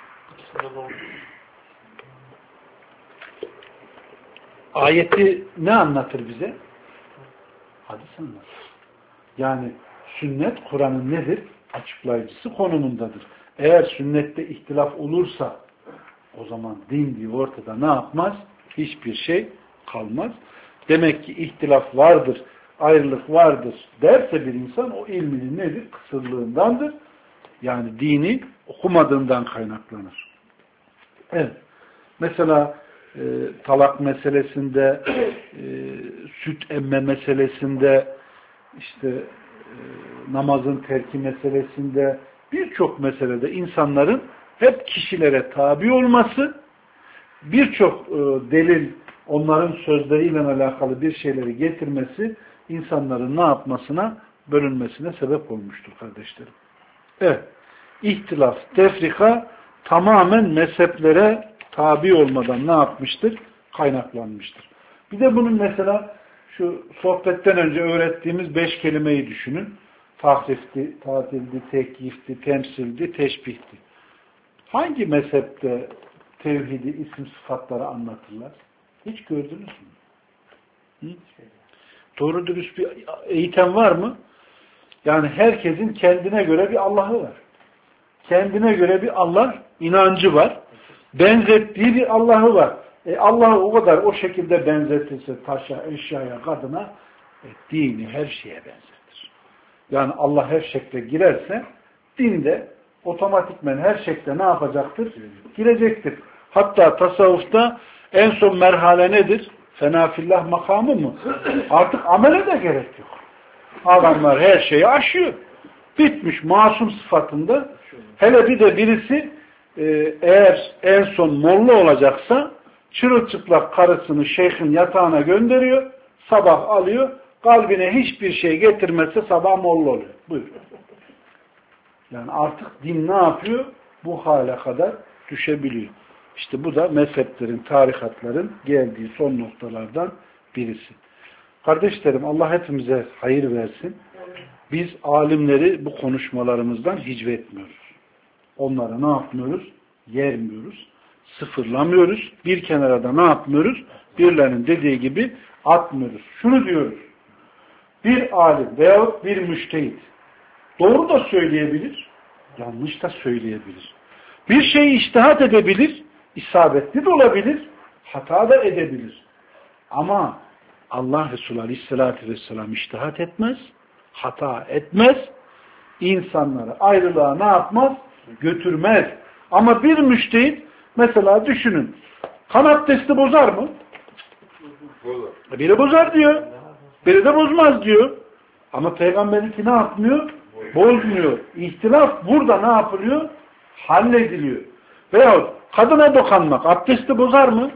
Ayeti ne anlatır bize? Hadis anlatır. Yani sünnet Kur'an'ın nedir? Açıklayıcısı konumundadır. Eğer sünnette ihtilaf olursa o zaman din diye ortada ne yapmaz? Hiçbir şey kalmaz. Demek ki ihtilaf vardır, ayrılık vardır derse bir insan o ilminin nedir? Kısırlığındandır. Yani dini okumadığından kaynaklanır. Evet. Mesela talak meselesinde, süt emme meselesinde, işte namazın terki meselesinde, birçok meselede insanların hep kişilere tabi olması, birçok delil onların sözleriyle alakalı bir şeyleri getirmesi insanların ne yapmasına, bölünmesine sebep olmuştur kardeşlerim. Evet. İhtilaf, tefrika tamamen mezheplere tabi olmadan ne yapmıştır? Kaynaklanmıştır. Bir de bunun mesela şu sohbetten önce öğrettiğimiz 5 kelimeyi düşünün. Tahrifti, tatildi, tekyifti, temsildi, teşbihti. Hangi mezhepte tevhidi, isim sıfatları anlatırlar? Hiç gördünüz mü? Hı? Doğru dürüst bir eğitim var mı? Yani herkesin kendine göre bir Allah'ı var. Kendine göre bir Allah inancı var. Benzettiği bir Allah'ı var. Allah'ı o kadar o şekilde benzetirse taşa, eşyaya, kadına dini her şeye benzetir. Yani Allah her şekle girerse din de otomatikmen her şekle ne yapacaktır? Girecektir. Hatta tasavvufta en son merhale nedir? Fenafillah makamı mı? Artık amele de gerek yok. Adamlar her şeyi aşıyor. Bitmiş masum sıfatında. Hele bir de birisi eğer en son molla olacaksa çırılçıplak karısını şeyhin yatağına gönderiyor. Sabah alıyor. Kalbine hiçbir şey getirmezse sabah molla oluyor. Buyur. Yani artık din ne yapıyor? Bu hale kadar düşebiliyor. İşte bu da mezheplerin, tarikatların geldiği son noktalardan birisi. Kardeşlerim Allah hepimize hayır versin. Biz alimleri bu konuşmalarımızdan hicvetmiyoruz. Onları ne yapmıyoruz? Yermiyoruz. Sıfırlamıyoruz. Bir kenara da ne yapmıyoruz? Birilerinin dediği gibi atmıyoruz. Şunu diyoruz. Bir alim veyahut bir müştehit doğru da söyleyebilir, yanlış da söyleyebilir. Bir şeyi içtihat edebilir, isabetli de olabilir, hata da edebilir. Ama Allah Resulü Aleyhisselatü Vesselam içtihat etmez, hata etmez, insanları ayrılığa ne yapmaz? Götürmez. Ama bir müştehit, mesela düşünün, kan abdesti bozar mı? Bozar. Biri bozar diyor, biri de bozmaz diyor. Ama Peygamber'inki ne yapmıyor? Bozmuyor. İhtilaf burada ne yapılıyor? Hallediliyor. Veyahut kadına dokanmak abdesti bozar mı?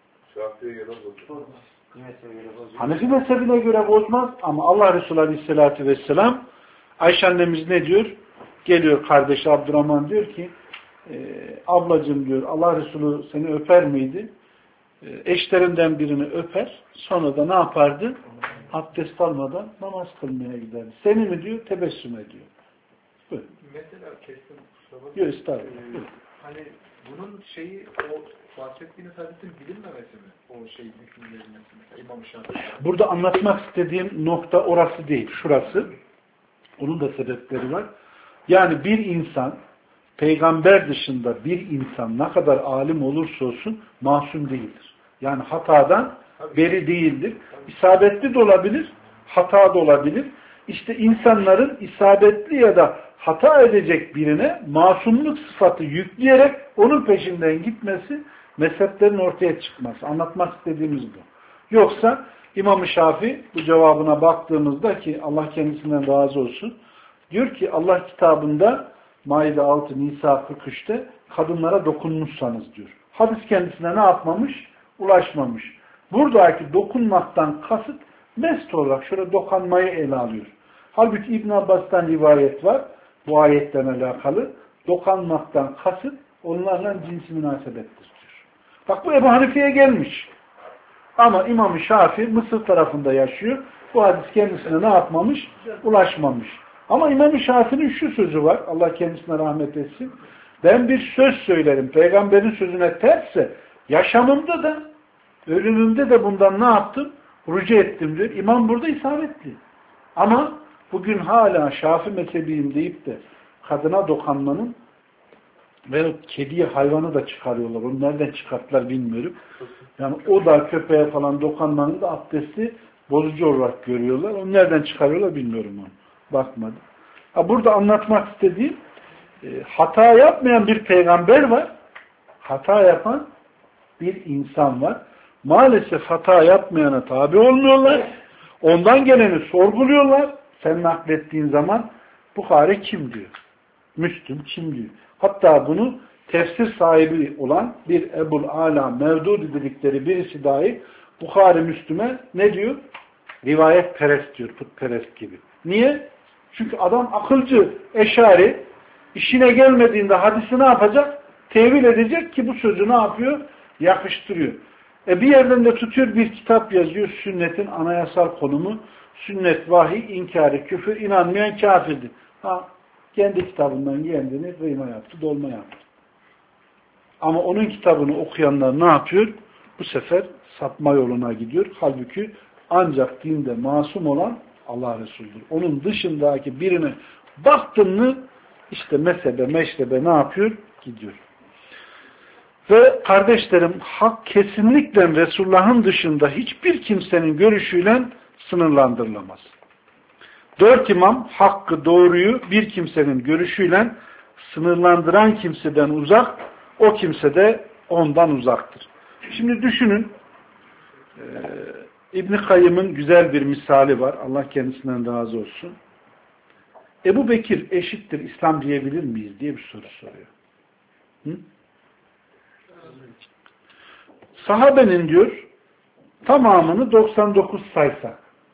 Hanefi mezhebine göre bozmaz ama Allah Resulü Aleyhisselatü Vesselam Ayşe annemiz ne diyor? Geliyor kardeşi Abdurrahman diyor ki ablacığım diyor Allah Resulü seni öper miydi? Eşlerinden birini öper. Sonra da ne yapardı? Abdest almadan namaz kılmaya giderdi. Seni mi diyor? Tebessüm ediyor. Buyur. Mesela kestim. Yok estağfurullah. Hani bunun şeyi, o bahsettiğiniz hadisin bilinmemesi mi? O hükümlerin mesela İmam Şafii. Burada anlatmak istediğim nokta orası değil, şurası. Onun da sebepleri var. Yani bir insan, peygamber dışında bir insan ne kadar alim olursa olsun masum değildir. Yani hatadan beri değildir. İsabetli de olabilir, hata da olabilir. İşte insanların isabetli ya da hata edecek birine masumluk sıfatı yükleyerek onun peşinden gitmesi, mezheplerin ortaya çıkması. Anlatmak istediğimiz bu. Yoksa İmam-ı Şafii bu cevabına baktığımızda, ki Allah kendisinden razı olsun, diyor ki Allah kitabında Maide 6, Nisa 43'te kadınlara dokunmuşsanız diyor. Hadis kendisine ne yapmamış? Ulaşmamış. Buradaki dokunmaktan kasıt mest olarak şöyle dokanmayı ele alıyor. Halbuki İbn Abbas'tan rivayet var bu ayetten alakalı. Dokanmaktan kasıt onlarla cinsi münasebettir diyor. Bak bu Ebu Hanife'ye gelmiş. Ama İmam-ı Şafii Mısır tarafında yaşıyor. Bu hadis kendisine ne yapmamış? Ulaşmamış. Ama İmam-ı Şafii'nin şu sözü var. Allah kendisine rahmet etsin. Ben bir söz söylerim. Peygamberin sözüne tersse yaşamımda da ölümümde de bundan ne yaptım? Rücu ettim diyor. İmam burada isabetli. Ama bugün hala Şafii mezhebiyim deyip de kadına dokanmanın ve kediye, hayvanı da çıkarıyorlar. Onu nereden çıkarttılar bilmiyorum. Yani o da köpeğe falan dokanmanın da abdesti bozucu olarak görüyorlar. Onu nereden çıkarıyorlar bilmiyorum onu. Bakmadım. Burada anlatmak istediğim hata yapmayan bir peygamber var. Hata yapan bir insan var. Maalesef hata yapmayana tabi olmuyorlar. Ondan geleni sorguluyorlar. Sen naklettiğin zaman Bukhari kim diyor? Müslüm kim diyor? Hatta bunu tefsir sahibi olan bir Ebul Ala Mevdudi dedikleri birisi dahi Bukhari Müslüm'e ne diyor? Rivayet perest diyor. Putperest gibi. Niye? Çünkü adam akılcı, eşari, işine gelmediğinde hadisi ne yapacak? Tevil edecek ki bu sözü ne yapıyor? Yakıştırıyor. Bir yerden de tutuyor, bir kitap yazıyor. Sünnetin anayasal konumu. Sünnet, vahiy, inkarı, küfür, inanmayan kafirdir. Kendi kitabından kendini kıyma yaptı, dolma yaptı. Ama onun kitabını okuyanlar ne yapıyor? Bu sefer sapma yoluna gidiyor. Halbuki ancak dinde masum olan Allah Resulü'dür. Onun dışındaki birine baktın mı işte mezhebe, meşrebe ne yapıyor? Gidiyor. Ve kardeşlerim, hak kesinlikle Resulullah'ın dışında hiçbir kimsenin görüşüyle sınırlandırılamaz. 4 imam hakkı, doğruyu bir kimsenin görüşüyle sınırlandıran kimseden uzak, o kimse de ondan uzaktır. Şimdi düşünün, İbn-i Kayyım'ın güzel bir misali var. Allah kendisinden razı olsun. Ebu Bekir eşittir İslam diyebilir miyiz diye bir soru soruyor. Hı? Sahabenin diyor tamamını 99 saysak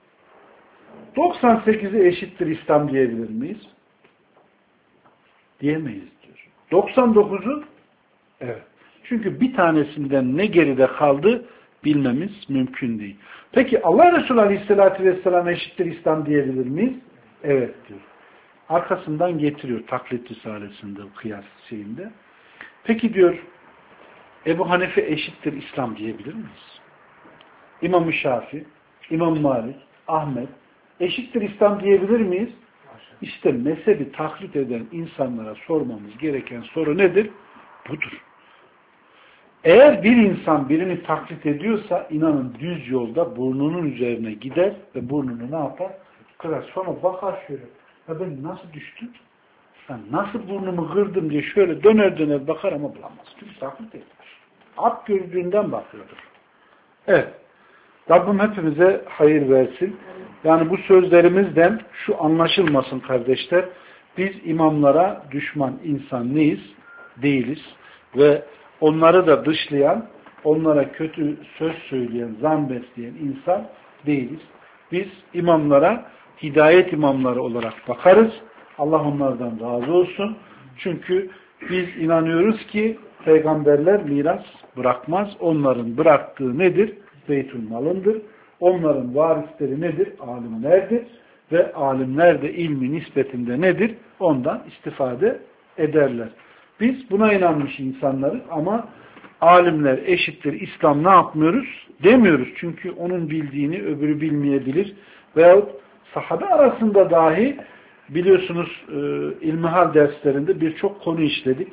98'i eşittir İslam diyebilir miyiz? Diyemeyiz diyor. 99'u evet. Çünkü bir tanesinden ne geride kaldı bilmemiz mümkün değil. Peki Allah Resulü Aleyhisselatü Vesselam eşittir İslam diyebilir miyiz? Evet diyor. Arkasından getiriyor Taklit Risalesi'nde, kıyas şeyinde. Peki diyor Ebu Hanife eşittir İslam diyebilir miyiz? İmam-ı Şafii, İmam Malik, Ahmet eşittir İslam diyebilir miyiz? İşte mezhebi taklit eden insanlara sormamız gereken soru nedir? Budur. Eğer bir insan birini taklit ediyorsa inanın düz yolda burnunun üzerine gider ve burnunu ne yapar? Kırar. Sonra bakar şöyle. Ya ben nasıl düştüm? Ben nasıl burnumu kırdım diye şöyle döner döner bakar ama bulamaz. Çünkü taklit ediyor. At gördüğünden bakıyordur. Evet. Rabbim hepimize hayır versin. Yani bu sözlerimizden şu anlaşılmasın kardeşler. Biz imamlara düşman insan neyiz? Değiliz. Ve onları da dışlayan, onlara kötü söz söyleyen, zan besleyen insan değiliz. Biz imamlara hidayet imamları olarak bakarız. Allah onlardan razı olsun. Çünkü biz inanıyoruz ki peygamberler miras bırakmaz. Onların bıraktığı nedir? Beytülmalındır. Onların varisleri nedir? Alimlerdir. Ve alimler de ilmi nispetinde nedir? Ondan istifade ederler. Biz buna inanmış insanlarız ama alimler eşittir İslam ne yapmıyoruz? Demiyoruz. Çünkü onun bildiğini öbürü bilmeyebilir. Veyahut sahabe arasında dahi biliyorsunuz ilmihal derslerinde birçok konu işledik.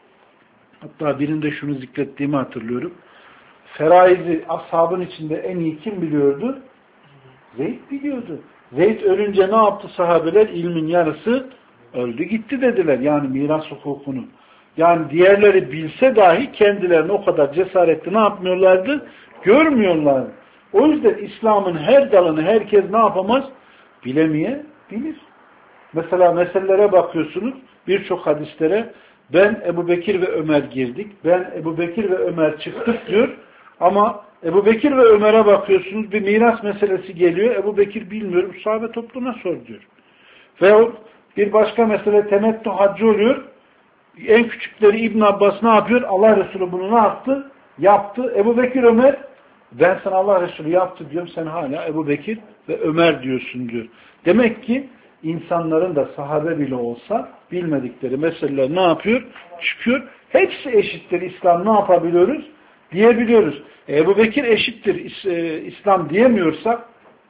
Hatta birinde şunu zikrettiğimi hatırlıyorum. Feraizi ashabın içinde en iyi kim biliyordu? Zeyd biliyordu. Zeyd ölünce ne yaptı sahabeler? İlmin yarısı öldü gitti dediler. Yani miras hukukunu. Yani diğerleri bilse dahi kendilerini o kadar cesaretli ne yapmıyorlardı? Görmüyorlardı. O yüzden İslam'ın her dalını herkes ne yapamaz? Bilemeyebilir. Mesela meselelere bakıyorsunuz. Birçok hadislere ben Ebu Bekir ve Ömer girdik. Ben Ebu Bekir ve Ömer çıktık diyor. Ama Ebu Bekir ve Ömer'e bakıyorsunuz. Bir miras meselesi geliyor. Ebu Bekir bilmiyorum. Sahabe topluluğuna sor diyor. Veyahut bir başka mesele temettü haccı oluyor. En küçükleri İbn Abbas ne yapıyor? Allah Resulü bunu ne yaptı? Yaptı. Ebu Bekir Ömer ben sana Allah Resulü yaptı diyorum. Sen hala Ebu Bekir ve Ömer diyorsun diyor. Demek ki insanların da sahabe bile olsa bilmedikleri meseleler ne yapıyor? Çıkıyor. Hepsi eşittir. İslam ne yapabiliyoruz? Diyebiliyoruz. Ebu Bekir eşittir İslam diyemiyorsak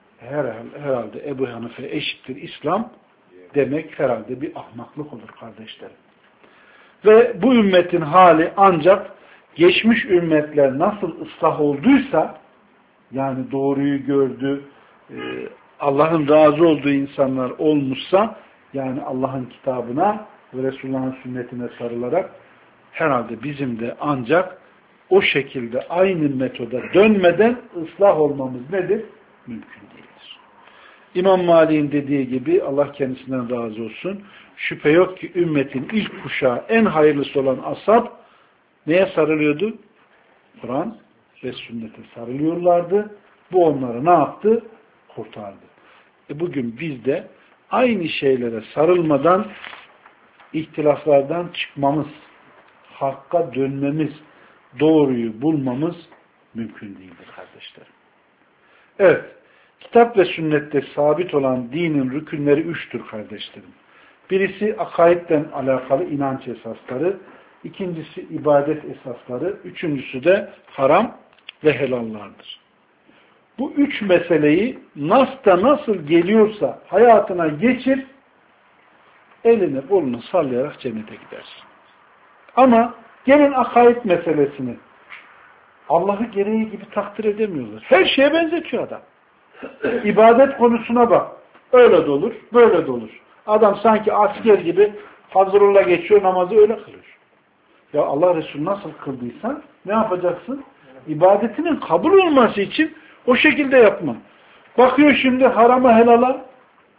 herhalde Ebu Hanife eşittir İslam demek herhalde bir ahmaklık olur kardeşlerim. Ve bu ümmetin hali ancak geçmiş ümmetler nasıl ıslah olduysa yani doğruyu gördü, Allah'ın razı olduğu insanlar olmuşsa yani Allah'ın kitabına ve Resulullah'ın sünnetine sarılarak herhalde bizim de ancak o şekilde aynı metoda dönmeden ıslah olmamız nedir? Mümkün değildir. İmam Malik'in dediği gibi Allah kendisinden razı olsun. Şüphe yok ki ümmetin ilk kuşağı en hayırlısı olan ashab neye sarılıyordu? Kur'an ve sünnete sarılıyorlardı. Bu onları ne yaptı? Kurtardı. Bugün biz de aynı şeylere sarılmadan ihtilaflardan çıkmamız, hakka dönmemiz, doğruyu bulmamız mümkün değildir kardeşlerim. Evet, kitap ve sünnette sabit olan dinin rükünleri üçtür kardeşlerim. Birisi akaidden alakalı inanç esasları, ikincisi ibadet esasları, üçüncüsü de haram ve helallardır. Bu üç meseleyi nasıl geliyorsa hayatına geçir, elini kolunu sallayarak cennete gidersin. Ama gelin akaid meselesini Allah'ı gereği gibi takdir edemiyorlar. Her şeye benzetiyor adam. İbadet konusuna bak. Öyle de olur, böyle de olur. Adam sanki asker gibi hazırla geçiyor, namazı öyle kılıyor. Ya Allah Resulü nasıl kıldıysan ne yapacaksın? İbadetinin kabul olması için o şekilde yapma. Bakıyor şimdi harama helala,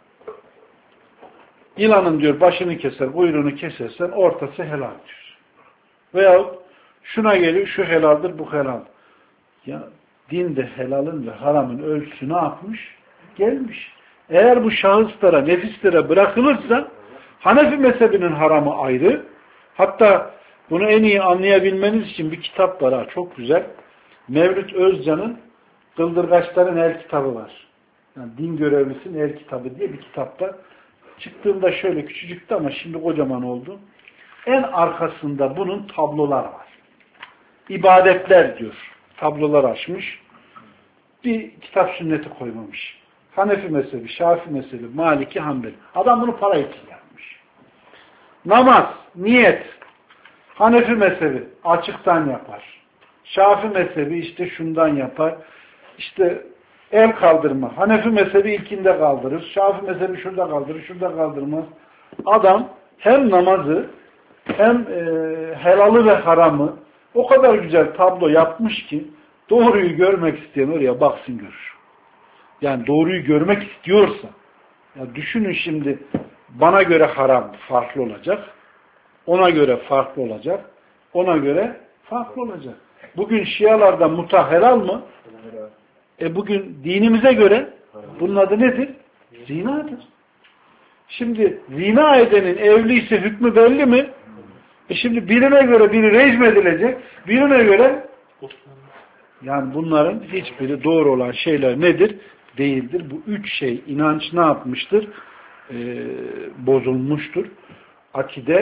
yılanın diyor başını keser, kuyruğunu kesersen ortası helal diyor. Veyahut şuna geliyor, şu helaldir, bu helal. Ya dinde helalın ve haramın ölçüsü ne yapmış? Gelmiş. Eğer bu şahıslara, nefislere bırakılırsa Hanefi mezhebinin haramı ayrı. Hatta bunu en iyi anlayabilmeniz için bir kitap var. Çok güzel. Mevlüt Özcan'ın Kıldırgaçların El kitabı var. Yani din görevlisinin El kitabı diye bir kitapta. Çıktığında şöyle küçücüktü ama şimdi kocaman oldu. En arkasında bunun tablolar var. İbadetler diyor. Tablolar açmış. Bir kitap sünneti koymamış. Hanefi mezhebi, Şafii mezhebi, Maliki, Hanbeli. Adam bunu para için yapmış. Namaz, niyet. Hanefi mezhebi açıktan yapar. Şafii mezhebi işte şundan yapar. İşte el kaldırma. Hanefi mezhebi ilkinde kaldırır. Şafii mezhebi şurada kaldırır, şurada kaldırmaz. Adam hem namazı hem helalı ve haramı o kadar güzel tablo yapmış ki doğruyu görmek isteyen oraya baksın görür. Yani doğruyu görmek istiyorsa ya düşünün şimdi bana göre haram farklı olacak. Ona göre farklı olacak. Ona göre farklı olacak. Bugün Şialarda muta helal mı? Bugün dinimize göre bunun adı nedir? Zinadır. Şimdi zina edenin evliyse hükmü belli mi? Şimdi birine göre biri rejim edilecek, birine göre yani bunların hiçbiri doğru olan şeyler nedir? Değildir. Bu üç şey inanç ne yapmıştır? Bozulmuştur. Akide,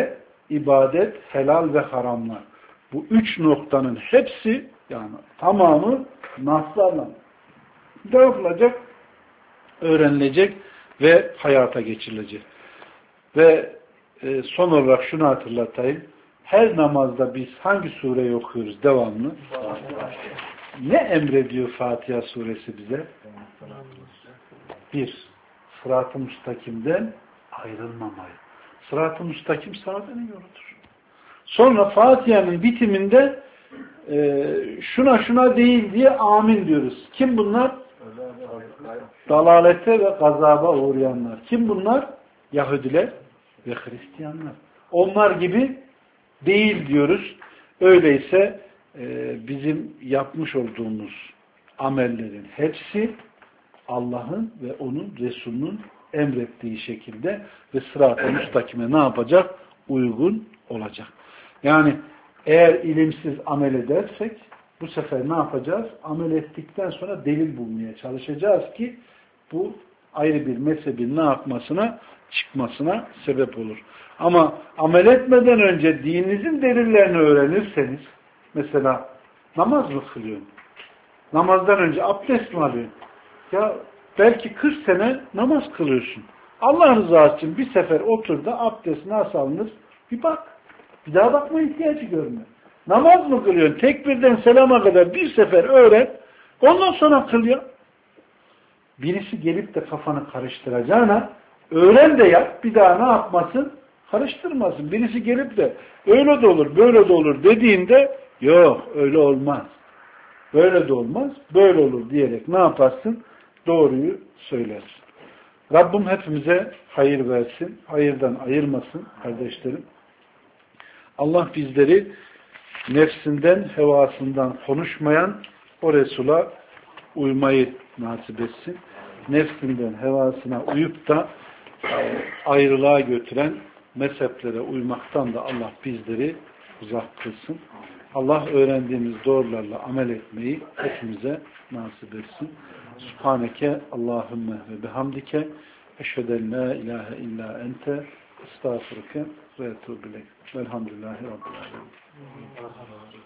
ibadet, helal ve haramlar. Bu üç noktanın hepsi yani tamamı naslarla ne yapılacak? Öğrenilecek ve hayata geçirilecek. Ve son olarak şunu hatırlatayım. Her namazda biz hangi sureyi okuyoruz devamlı? Ne emrediyor Fatiha suresi bize? Bir, sırat-ı müstakimden ayrılmamayı. Sırat-ı müstakim sağdanın yoludur. Sonra Fatiha'nın bitiminde şuna değil diye amin diyoruz. Kim bunlar? Dalalete ve gazaba uğrayanlar. Kim bunlar? Yahudiler ve Hristiyanlar. Onlar gibi değil diyoruz. Öyleyse bizim yapmış olduğumuz amellerin hepsi Allah'ın ve onun Resulünün emrettiği şekilde ve sırat-ı müstakime ne yapacak? Uygun olacak. Yani eğer ilimsiz amel edersek bu sefer ne yapacağız? Amel ettikten sonra delil bulmaya çalışacağız ki bu ayrı bir mezhebin ne yapmasına, çıkmasına sebep olur. Ama amel etmeden önce dininizin delillerini öğrenirseniz, mesela namaz mı kılıyorsun? Namazdan önce abdest mi alıyorsun? Ya belki 40 sene namaz kılıyorsun. Allah rızası için bir sefer otur da abdest nasıl alınır? Bir bak. Bir daha bakma ihtiyacı görme. Namaz mı kılıyorsun? Tekbirden selama kadar bir sefer öğren. Ondan sonra kıl ya. Birisi gelip de kafanı karıştıracağına öğren de yap. Bir daha ne yapmasın? Karıştırmasın. Birisi gelip de öyle de olur, böyle de olur dediğinde yok öyle olmaz. Böyle de olmaz, böyle olur diyerek ne yaparsın? Doğruyu söylersin. Rabbim hepimize hayır versin, hayırdan ayırmasın kardeşlerim. Allah bizleri nefsinden, hevasından konuşmayan o Resul'a uymayı nasip etsin. Nefsinden, hevasına uyup da ayrılığa götüren mezheplere uymaktan da Allah bizleri uzak kılsın. Allah öğrendiğimiz doğrularla amel etmeyi hepimize nasip etsin. Subhaneke Allahümme ve bihamdike eşheden la ilahe illa ente estağfurke ve etûbü ileyk. Velhamdülillahi Rabbil alemin.